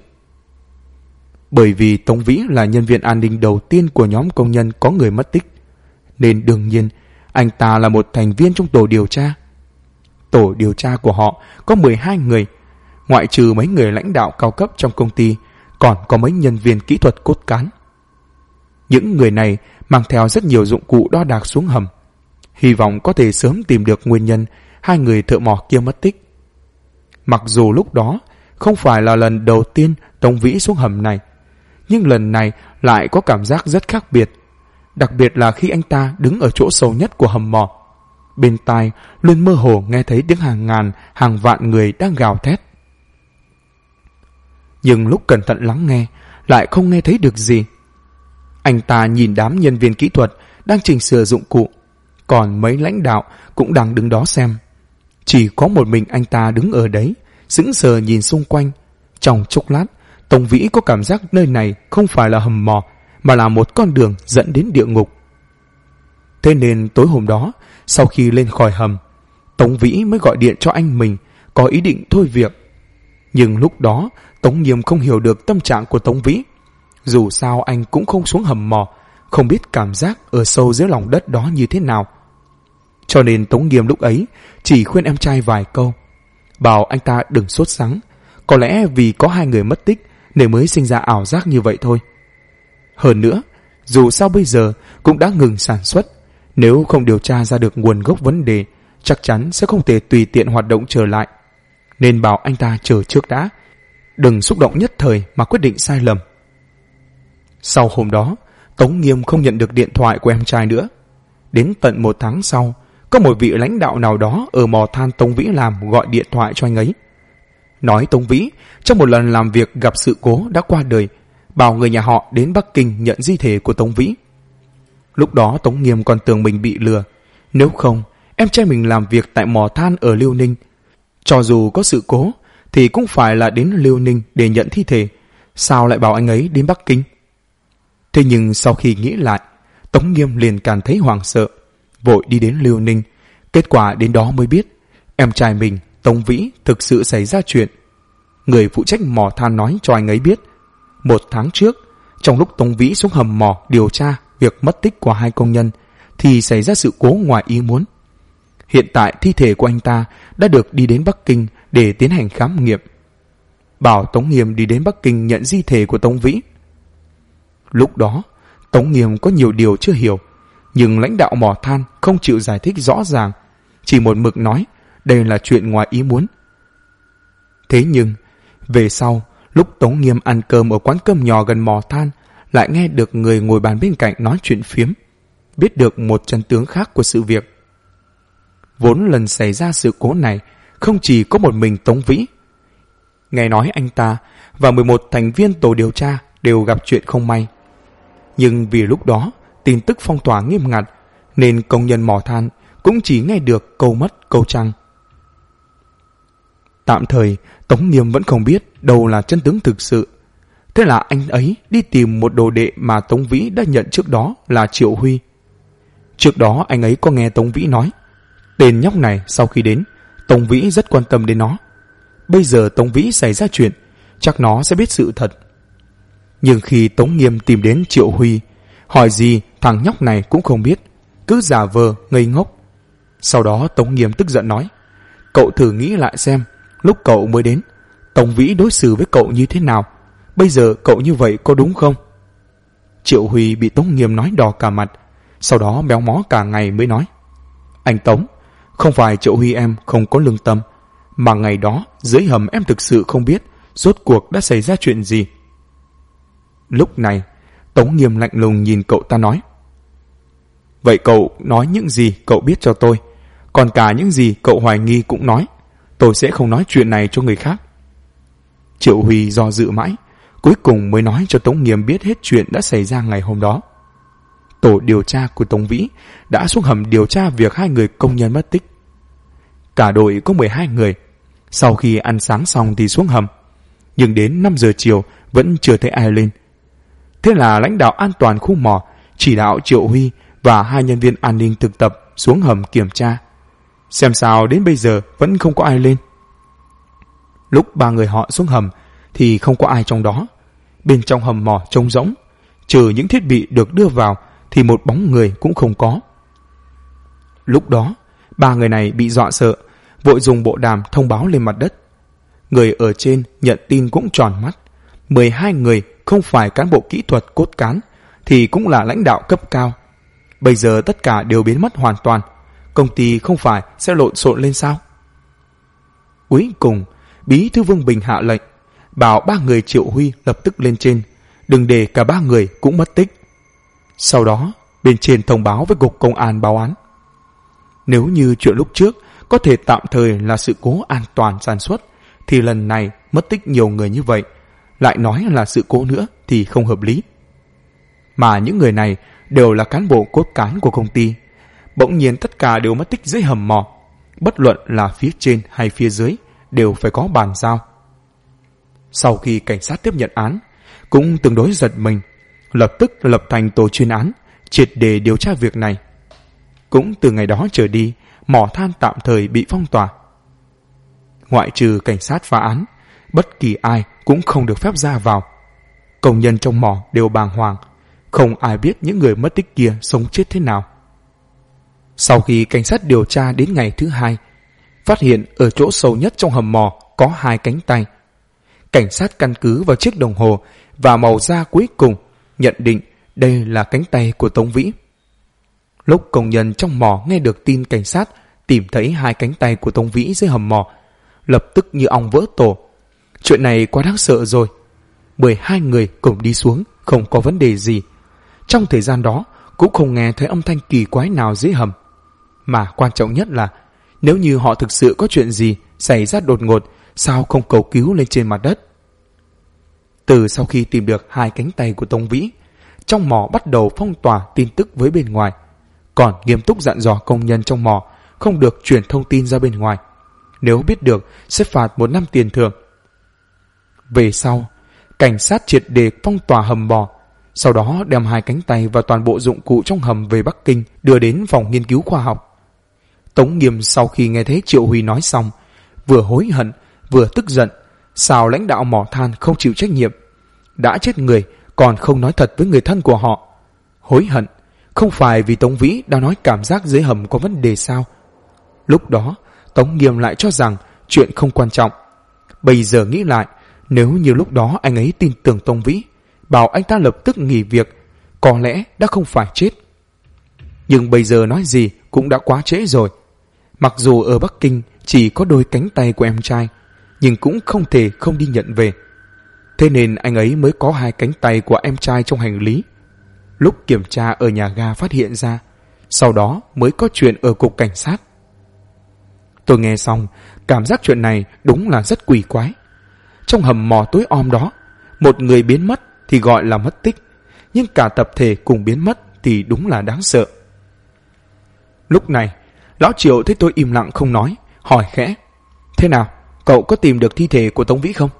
Bởi vì Tống Vĩ là nhân viên an ninh đầu tiên của nhóm công nhân có người mất tích, nên đương nhiên anh ta là một thành viên trong tổ điều tra. Tổ điều tra của họ có 12 người, ngoại trừ mấy người lãnh đạo cao cấp trong công ty, còn có mấy nhân viên kỹ thuật cốt cán. Những người này mang theo rất nhiều dụng cụ đo đạc xuống hầm, hy vọng có thể sớm tìm được nguyên nhân 2 người thợ mỏ kia mất tích. Mặc dù lúc đó không phải là lần đầu tiên Tống Vĩ xuống hầm này, nhưng lần này lại có cảm giác rất khác biệt. Đặc biệt là khi anh ta đứng ở chỗ sâu nhất của hầm mỏ, bên tai luôn mơ hồ nghe thấy tiếng hàng ngàn, hàng vạn người đang gào thét. Nhưng lúc cẩn thận lắng nghe, lại không nghe thấy được gì. Anh ta nhìn đám nhân viên kỹ thuật đang chỉnh sửa dụng cụ, còn mấy lãnh đạo cũng đang đứng đó xem. Chỉ có một mình anh ta đứng ở đấy, sững sờ nhìn xung quanh. Trong chốc lát, Tống Vĩ có cảm giác nơi này không phải là hầm mỏ, mà là một con đường dẫn đến địa ngục. Thế nên tối hôm đó, sau khi lên khỏi hầm, Tống Vĩ mới gọi điện cho anh mình, có ý định thôi việc. Nhưng lúc đó, Tống Nghiêm không hiểu được tâm trạng của Tống Vĩ. Dù sao anh cũng không xuống hầm mỏ, không biết cảm giác ở sâu dưới lòng đất đó như thế nào. Cho nên Tống Nghiêm lúc ấy chỉ khuyên em trai vài câu, bảo anh ta đừng sốt sắng. Có lẽ vì có 2 người mất tích nên mới sinh ra ảo giác như vậy thôi. Hơn nữa, dù sao bây giờ cũng đã ngừng sản xuất, nếu không điều tra ra được nguồn gốc vấn đề, chắc chắn sẽ không thể tùy tiện hoạt động trở lại. Nên bảo anh ta chờ trước đã, đừng xúc động nhất thời mà quyết định sai lầm. Sau hôm đó, Tống Nghiêm không nhận được điện thoại của em trai nữa. Đến tận 1 tháng sau, có một vị lãnh đạo nào đó ở mỏ than Tống Vĩ làm gọi điện thoại cho anh ấy. Nói Tống Vĩ trong một lần làm việc gặp sự cố đã qua đời, bảo người nhà họ đến Bắc Kinh nhận di thể của Tống Vĩ. Lúc đó Tống Nghiêm còn tưởng mình bị lừa. Nếu không, em trai mình làm việc tại mỏ than ở Liêu Ninh. Cho dù có sự cố, thì cũng phải là đến Liêu Ninh để nhận thi thể. Sao lại bảo anh ấy đến Bắc Kinh? Thế nhưng sau khi nghĩ lại, Tống Nghiêm liền cảm thấy hoảng sợ, vội đi đến Liêu Ninh. Kết quả đến đó mới biết, em trai mình, Tống Vĩ, thực sự xảy ra chuyện. Người phụ trách mỏ than nói cho anh ấy biết, 1 tháng trước, trong lúc Tống Vĩ xuống hầm mỏ điều tra việc mất tích của 2 công nhân, thì xảy ra sự cố ngoài ý muốn. Hiện tại thi thể của anh ta đã được đi đến Bắc Kinh để tiến hành khám nghiệm. Bảo Tống Nghiêm đi đến Bắc Kinh nhận di thể của Tống Vĩ. Lúc đó, Tống Nghiêm có nhiều điều chưa hiểu, nhưng lãnh đạo mỏ than không chịu giải thích rõ ràng, chỉ một mực nói đây là chuyện ngoài ý muốn. Thế nhưng, về sau, lúc Tống Nghiêm ăn cơm ở quán cơm nhỏ gần mỏ than, lại nghe được người ngồi bàn bên cạnh nói chuyện phiếm, biết được một chân tướng khác của sự việc. Vốn lần xảy ra sự cố này, không chỉ có một mình Tống Vĩ. Nghe nói anh ta và 11 thành viên tổ điều tra đều gặp chuyện không may. Nhưng vì lúc đó tin tức phong tỏa nghiêm ngặt, nên công nhân mỏ than cũng chỉ nghe được câu mất câu trăng. Tạm thời, Tống Nghiêm vẫn không biết đâu là chân tướng thực sự. Thế là anh ấy đi tìm một đồ đệ mà Tống Vĩ đã nhận trước đó là Triệu Huy. Trước đó anh ấy có nghe Tống Vĩ nói, tên nhóc này sau khi đến, Tống Vĩ rất quan tâm đến nó. Bây giờ Tống Vĩ xảy ra chuyện, chắc nó sẽ biết sự thật. Nhưng khi Tống Nghiêm tìm đến Triệu Huy, hỏi gì thằng nhóc này cũng không biết, cứ giả vờ ngây ngốc. Sau đó Tống Nghiêm tức giận nói, cậu thử nghĩ lại xem, lúc cậu mới đến, Tống Vĩ đối xử với cậu như thế nào? Bây giờ cậu như vậy có đúng không? Triệu Huy bị Tống Nghiêm nói đỏ cả mặt, sau đó méo mó cả ngày mới nói, anh Tống, không phải Triệu Huy em không có lương tâm, mà ngày đó dưới hầm em thực sự không biết rốt cuộc đã xảy ra chuyện gì. Lúc này, Tống Nghiêm lạnh lùng nhìn cậu ta nói, vậy cậu nói những gì cậu biết cho tôi, còn cả những gì cậu hoài nghi cũng nói. Tôi sẽ không nói chuyện này cho người khác. Triệu Huy do dự mãi, cuối cùng mới nói cho Tống Nghiêm biết hết chuyện đã xảy ra ngày hôm đó. Tổ điều tra của Tống Vĩ đã xuống hầm điều tra việc 2 người công nhân mất tích. Cả đội có 12 người. Sau khi ăn sáng xong thì xuống hầm, nhưng đến 5 giờ chiều vẫn chưa thấy ai lên. Thế là lãnh đạo an toàn khu mỏ chỉ đạo Triệu Huy và 2 nhân viên an ninh thực tập xuống hầm kiểm tra, xem sao đến bây giờ vẫn không có ai lên. Lúc 3 người họ xuống hầm thì không có ai trong đó. Bên trong hầm mỏ trống rỗng, trừ những thiết bị được đưa vào thì một bóng người cũng không có. Lúc đó 3 người này bị dọa sợ, vội dùng bộ đàm thông báo lên mặt đất. Người ở trên nhận tin cũng tròn mắt. 12 người không phải cán bộ kỹ thuật cốt cán thì cũng là lãnh đạo cấp cao. Bây giờ tất cả đều biến mất hoàn toàn. Công ty không phải sẽ lộn xộn lên sao? Cuối cùng, Bí thư Vương Bình hạ lệnh, bảo 3 người Triệu Huy lập tức lên trên, đừng để cả 3 người cũng mất tích. Sau đó, bên trên thông báo với cục công an báo án. Nếu như chuyện lúc trước có thể tạm thời là sự cố an toàn sản xuất, thì lần này mất tích nhiều người như vậy lại nói là sự cố nữa thì không hợp lý. Mà những người này đều là cán bộ cốt cán của công ty. Bỗng nhiên tất cả đều mất tích dưới hầm mỏ. Bất luận là phía trên hay phía dưới đều phải có bàn giao. Sau khi cảnh sát tiếp nhận án, cũng tương đối giật mình, lập tức lập thành tổ chuyên án, triệt để điều tra việc này. Cũng từ ngày đó trở đi, mỏ than tạm thời bị phong tỏa. Ngoại trừ cảnh sát phá án, bất kỳ ai cũng không được phép ra vào. Công nhân trong mỏ đều bàng hoàng, không ai biết những người mất tích kia sống chết thế nào. Sau khi cảnh sát điều tra đến ngày thứ 2, phát hiện ở chỗ sâu nhất trong hầm mỏ có 2 cánh tay. Cảnh sát căn cứ vào chiếc đồng hồ và màu da cuối cùng, nhận định đây là cánh tay của Tống Vĩ. Lúc công nhân trong mỏ nghe được tin cảnh sát tìm thấy 2 cánh tay của Tống Vĩ dưới hầm mỏ, lập tức như ong vỡ tổ. Chuyện này quá đáng sợ rồi. 12 người cùng đi xuống, không có vấn đề gì. Trong thời gian đó cũng không nghe thấy âm thanh kỳ quái nào dưới hầm. Mà quan trọng nhất là, nếu như họ thực sự có chuyện gì xảy ra đột ngột, sao không cầu cứu lên trên mặt đất? Từ sau khi tìm được 2 cánh tay của Tống Vĩ, trong mỏ bắt đầu phong tỏa tin tức với bên ngoài, còn nghiêm túc dặn dò công nhân trong mỏ không được truyền thông tin ra bên ngoài. Nếu biết được sẽ phạt 1 năm tiền thưởng. Về sau, cảnh sát triệt để phong tỏa hầm mỏ, sau đó đem 2 cánh tay và toàn bộ dụng cụ trong hầm về Bắc Kinh đưa đến phòng nghiên cứu khoa học. Tống Nghiêm sau khi nghe thấy Triệu Huy nói xong, vừa hối hận vừa tức giận. Sao lãnh đạo mỏ than không chịu trách nhiệm? Đã chết người còn không nói thật với người thân của họ. Hối hận không phải vì Tống Vĩ đã nói cảm giác dưới hầm có vấn đề sao? Lúc đó Tống Nghiêm lại cho rằng chuyện không quan trọng. Bây giờ nghĩ lại, nếu như lúc đó anh ấy tin tưởng Tống Vĩ, bảo anh ta lập tức nghỉ việc, có lẽ đã không phải chết. Nhưng bây giờ nói gì cũng đã quá trễ rồi. Mặc dù ở Bắc Kinh chỉ có đôi cánh tay của em trai, nhưng cũng không thể không đi nhận về. Thế nên anh ấy mới có 2 cánh tay của em trai trong hành lý. Lúc kiểm tra ở nhà ga phát hiện ra, sau đó mới có chuyện ở cục cảnh sát. Tôi nghe xong, cảm giác chuyện này đúng là rất quỷ quái. Trong hầm mỏ tối om đó, một người biến mất thì gọi là mất tích, nhưng cả tập thể cùng biến mất thì đúng là đáng sợ. Lúc này, Lão Triệu thấy tôi im lặng không nói, hỏi khẽ: "Thế nào, cậu có tìm được thi thể của Tống Vĩ không?"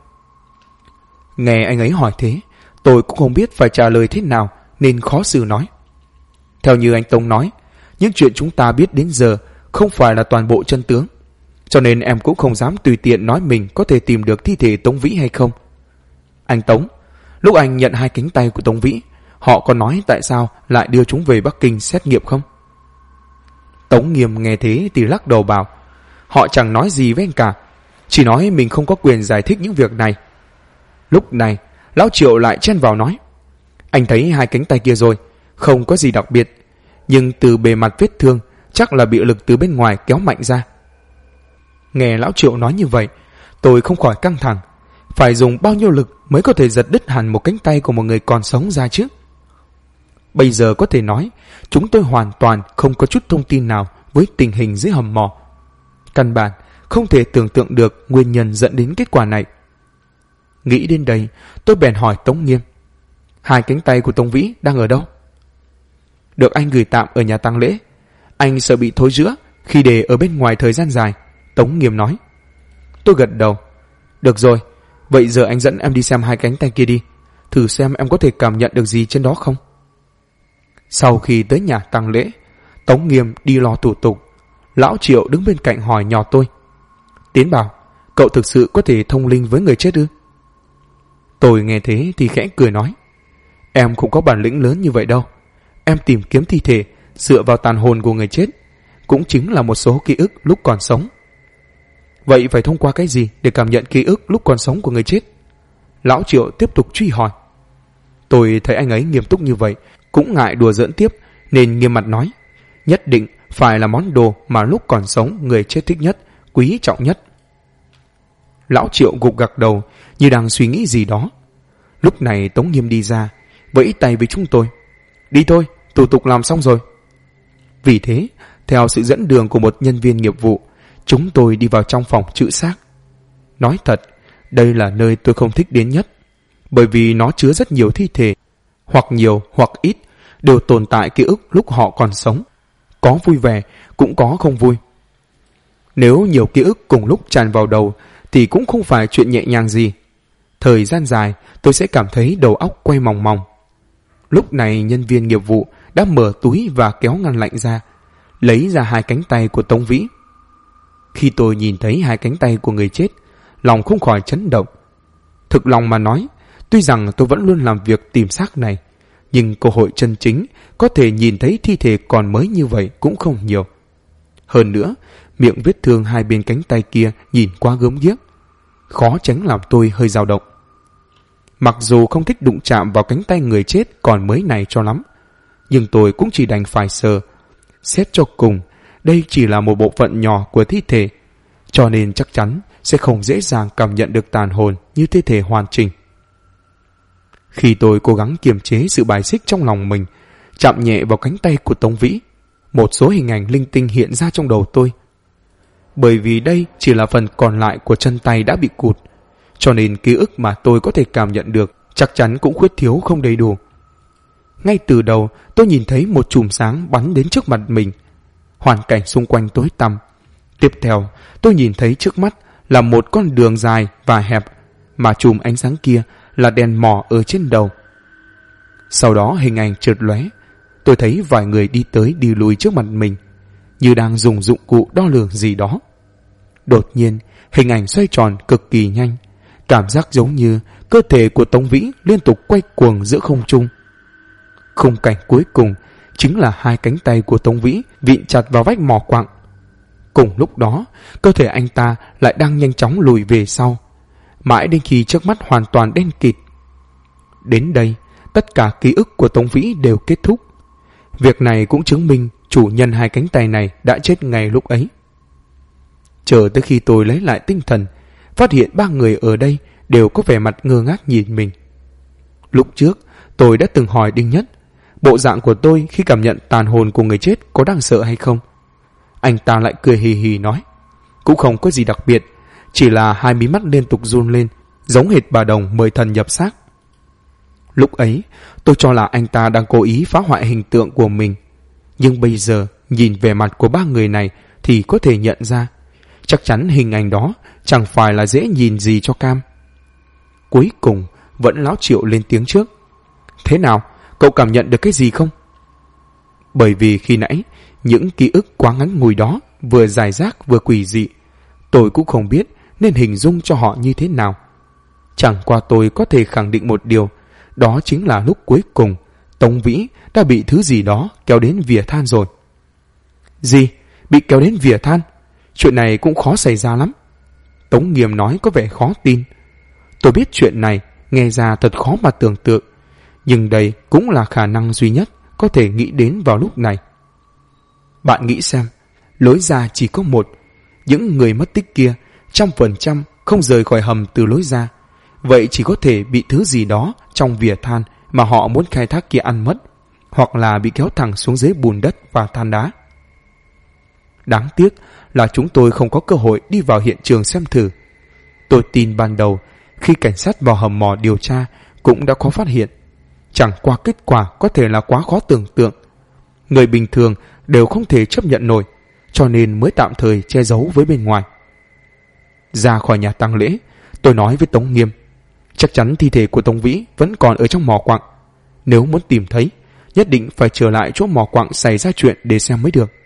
Nghe anh ấy hỏi thế, tôi cũng không biết phải trả lời thế nào nên khó xử nói: "Theo như anh Tống nói, những chuyện chúng ta biết đến giờ không phải là toàn bộ chân tướng, cho nên em cũng không dám tùy tiện nói mình có thể tìm được thi thể Tống Vĩ hay không. Anh Tống, lúc anh nhận 2 cánh tay của Tống Vĩ, họ có nói tại sao lại đưa chúng về Bắc Kinh xét nghiệm không?" Tống Nghiêm nghe thế thì lắc đầu bảo: "Họ chẳng nói gì với anh cả, chỉ nói mình không có quyền giải thích những việc này." Lúc này, Lão Triệu lại chen vào nói: "Anh thấy 2 cánh tay kia rồi, không có gì đặc biệt, nhưng từ bề mặt vết thương chắc là bị lực từ bên ngoài kéo mạnh ra." Nghe Lão Triệu nói như vậy, tôi không khỏi căng thẳng. Phải dùng bao nhiêu lực mới có thể giật đứt hẳn một cánh tay của một người còn sống ra chứ? Bây giờ có thể nói, chúng tôi hoàn toàn không có chút thông tin nào với tình hình dưới hầm mỏ. Căn bản không thể tưởng tượng được nguyên nhân dẫn đến kết quả này. Nghĩ đến đây, tôi bèn hỏi Tống Nghiêm: "2 cánh tay của Tống Vĩ đang ở đâu?" "Được anh gửi tạm ở nhà tang lễ. Anh sợ bị thối rữa khi để ở bên ngoài thời gian dài," Tống Nghiêm nói. Tôi gật đầu: "Được rồi, vậy giờ anh dẫn em đi xem 2 cánh tay kia đi, thử xem em có thể cảm nhận được gì trên đó không." Sau khi tới nhà tang lễ, Tống Nghiêm đi lo thủ tục. Lão Triệu đứng bên cạnh hỏi nhỏ tôi: "Tiến bảo, cậu thực sự có thể thông linh với người chết ư?" Tôi nghe thế thì khẽ cười nói: "Em không có bản lĩnh lớn như vậy đâu. Em tìm kiếm thi thể dựa vào tàn hồn của người chết, cũng chính là một số ký ức lúc còn sống." "Vậy phải thông qua cái gì để cảm nhận ký ức lúc còn sống của người chết?" Lão Triệu tiếp tục truy hỏi. Tôi thấy anh ấy nghiêm túc như vậy, cũng ngại đùa giỡn tiếp nên nghiêm mặt nói: "Nhất định phải là món đồ mà lúc còn sống người chết thích nhất, quý trọng nhất." Lão Triệu gục gặc đầu như đang suy nghĩ gì đó. Lúc này Tống Nghiêm đi ra, vẫy tay với chúng tôi: "Đi thôi, thủ tục làm xong rồi." Vì thế, theo sự dẫn đường của một nhân viên nghiệp vụ, chúng tôi đi vào trong phòng trữ xác. Nói thật, đây là nơi tôi không thích đến nhất. bởi vì nó chứa rất nhiều thi thể, hoặc nhiều hoặc ít, đều tồn tại ký ức lúc họ còn sống. Có vui vẻ, cũng có không vui. Nếu nhiều ký ức cùng lúc tràn vào đầu thì cũng không phải chuyện nhẹ nhàng gì. Thời gian dài, tôi sẽ cảm thấy đầu óc quay mòng mòng. Lúc này nhân viên nghiệp vụ đã mở túi và kéo ngăn lạnh ra, lấy ra 2 cánh tay của Tống Vĩ. Khi tôi nhìn thấy 2 cánh tay của người chết, lòng không khỏi chấn động. Thực lòng mà nói, tuy rằng tôi vẫn luôn làm việc tìm xác này, nhưng cơ hội chân chính có thể nhìn thấy thi thể còn mới như vậy cũng không nhiều. Hơn nữa, miệng vết thương 2 bên cánh tay kia nhìn quá gớm ghiếc, khó tránh làm tôi hơi dao động. Mặc dù không thích đụng chạm vào cánh tay người chết còn mới này cho lắm, nhưng tôi cũng chỉ đành phải sờ. Xét cho cùng, đây chỉ là một bộ phận nhỏ của thi thể, cho nên chắc chắn sẽ không dễ dàng cảm nhận được tàn hồn như thi thể hoàn chỉnh. Khi tôi cố gắng kiềm chế sự bài xích trong lòng mình, chạm nhẹ vào cánh tay của Tống Vĩ, một số hình ảnh linh tinh hiện ra trong đầu tôi. Bởi vì đây chỉ là phần còn lại của chân tay đã bị cụt, cho nên ký ức mà tôi có thể cảm nhận được chắc chắn cũng khuyết thiếu không đầy đủ. Ngay từ đầu, tôi nhìn thấy một chùm sáng bắn đến trước mặt mình. Hoàn cảnh xung quanh tối tăm. Tiếp theo, tôi nhìn thấy trước mắt là một con đường dài và hẹp, mà chùm ánh sáng kia là đèn mỏ ở trên đầu. Sau đó hình ảnh chợt lóe, tôi thấy vài người đi tới đi lui trước mặt mình, như đang dùng dụng cụ đo lường gì đó. Đột nhiên, hình ảnh xoay tròn cực kỳ nhanh, cảm giác giống như cơ thể của Tống Vĩ liên tục quay cuồng giữa không trung. Khung cảnh cuối cùng chính là 2 cánh tay của Tống Vĩ vịn chặt vào vách mỏ quặng. Cùng lúc đó, cơ thể anh ta lại đang nhanh chóng lùi về sau, mãi đến khi trước mắt hoàn toàn đen kịt. Đến đây, tất cả ký ức của Tống Vĩ đều kết thúc. Việc này cũng chứng minh chủ nhân 2 cánh tay này đã chết ngay lúc ấy. Chờ tới khi tôi lấy lại tinh thần, phát hiện 3 người ở đây đều có vẻ mặt ngơ ngác nhìn mình. Lúc trước, tôi đã từng hỏi Đinh Nhất, bộ dạng của tôi khi cảm nhận tàn hồn của người chết có đáng sợ hay không? Anh ta lại cười hì hì nói, cũng không có gì đặc biệt, chỉ là 2 mí mắt liên tục run lên, giống hệt bà Đồng mời thần nhập xác. Lúc ấy, tôi cho là anh ta đang cố ý phá hoại hình tượng của mình. Nhưng bây giờ, nhìn về mặt của 3 người này thì có thể nhận ra, chắc chắn hình ảnh đó chẳng phải là dễ nhìn gì cho cam. Cuối cùng, vẫn Lão Triệu lên tiếng trước. Thế nào, cậu cảm nhận được cái gì không? Bởi vì khi nãy, những ký ức quá ngắn ngủi đó vừa giải rác vừa quỷ dị, tôi cũng không biết nên hình dung cho họ như thế nào. Chẳng qua tôi có thể khẳng định một điều, đó chính là lúc cuối cùng Tống Vĩ đã bị thứ gì đó kéo đến vỉa than rồi. Gì? Bị kéo đến vỉa than? Chuyện này cũng khó xảy ra lắm. Tống Nghiêm nói có vẻ khó tin. Tôi biết chuyện này nghe ra thật khó mà tưởng tượng, nhưng đây cũng là khả năng duy nhất có thể nghĩ đến vào lúc này. Bạn nghĩ xem, lối ra chỉ có một, những người mất tích kia 100% không rời khỏi hầm từ lối ra, vậy chỉ có thể bị thứ gì đó trong vỉa than mà họ muốn khai thác kia ăn mất, hoặc là bị kéo thẳng xuống dưới bùn đất và than đá. Đáng tiếc là chúng tôi không có cơ hội đi vào hiện trường xem thử. Tôi tin ban đầu khi cảnh sát vào hầm mỏ điều tra cũng đã có phát hiện, chẳng qua kết quả có thể là quá khó tưởng tượng. Người bình thường đều không thể chấp nhận nổi, cho nên mới tạm thời che giấu với bên ngoài. Ra khỏi nhà tang lễ, tôi nói với Tống Nghiêm, chắc chắn thi thể của Tống Vĩ vẫn còn ở trong mỏ quặng. Nếu muốn tìm thấy, nhất định phải trở lại chỗ mỏ quặng xảy ra chuyện để xem mới được.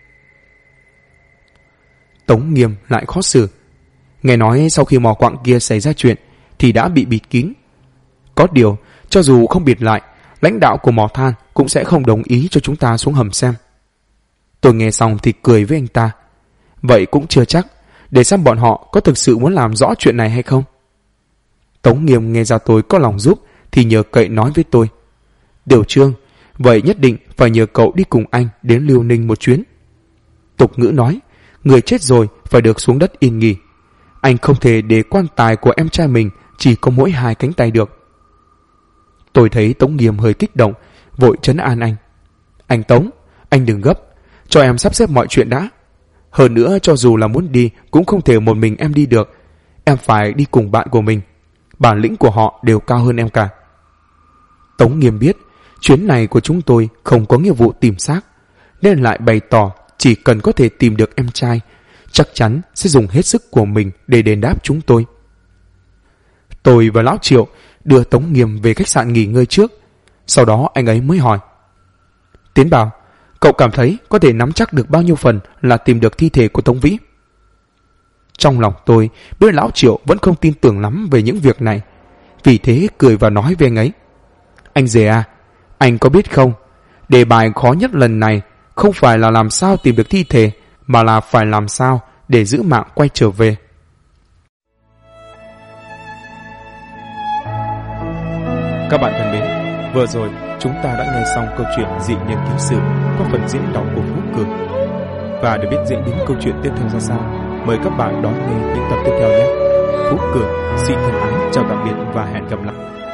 Tống Nghiêm lại khó xử. Nghe nói sau khi mỏ quặng kia xảy ra chuyện thì đã bị bịt kín. Có điều, cho dù không bịt lại, lãnh đạo của mỏ than cũng sẽ không đồng ý cho chúng ta xuống hầm xem. Tôi nghe xong thì cười với anh ta. Vậy cũng chưa chắc, để xem bọn họ có thực sự muốn làm rõ chuyện này hay không. Tống Nghiêm nghe ra tôi có lòng giúp thì nhờ cậy nói với tôi, Điều Trương, vậy nhất định phải nhờ cậu đi cùng anh đến Liêu Ninh một chuyến. Tục ngữ nói, người chết rồi phải được xuống đất yên nghỉ. Anh không thể để quan tài của em trai mình chỉ có mỗi 2 cánh tay được. Tôi thấy Tống Nghiêm hơi kích động, vội trấn an anh. Anh Tống, anh đừng gấp, cho em sắp xếp mọi chuyện đã. Hơn nữa cho dù là muốn đi cũng không thể một mình em đi được. Em phải đi cùng bạn của mình. Bản lĩnh của họ đều cao hơn em cả. Tống Nghiêm biết chuyến này của chúng tôi không có nghĩa vụ tìm xác, nên lại bày tỏ chỉ cần có thể tìm được em trai, chắc chắn sẽ dùng hết sức của mình để đền đáp chúng tôi. Tôi và Lão Triệu đưa Tống Nghiêm về khách sạn nghỉ ngơi trước. Sau đó anh ấy mới hỏi: Tiến Bảo, cậu cảm thấy có thể nắm chắc được bao nhiêu phần là tìm được thi thể của Tống Vĩ? Trong lòng tôi biết Lão Triệu vẫn không tin tưởng lắm về những việc này, vì thế cười và nói với anh ấy: Anh rể à, anh có biết không, đề bài khó nhất lần này không phải là làm sao tìm được thi thể, mà là phải làm sao để giữ mạng quay trở về. Các bạn thân mến, vừa rồi chúng ta đã nghe xong câu chuyện Dị Nhân Ký Sự qua phần diễn đọc của Phú Cường. Và để biết diễn biến câu chuyện tiếp theo ra sao, mời các bạn đón nghe những tập tiếp theo nhé. Phú Cường xin thân ái chào tạm biệt và hẹn gặp lại.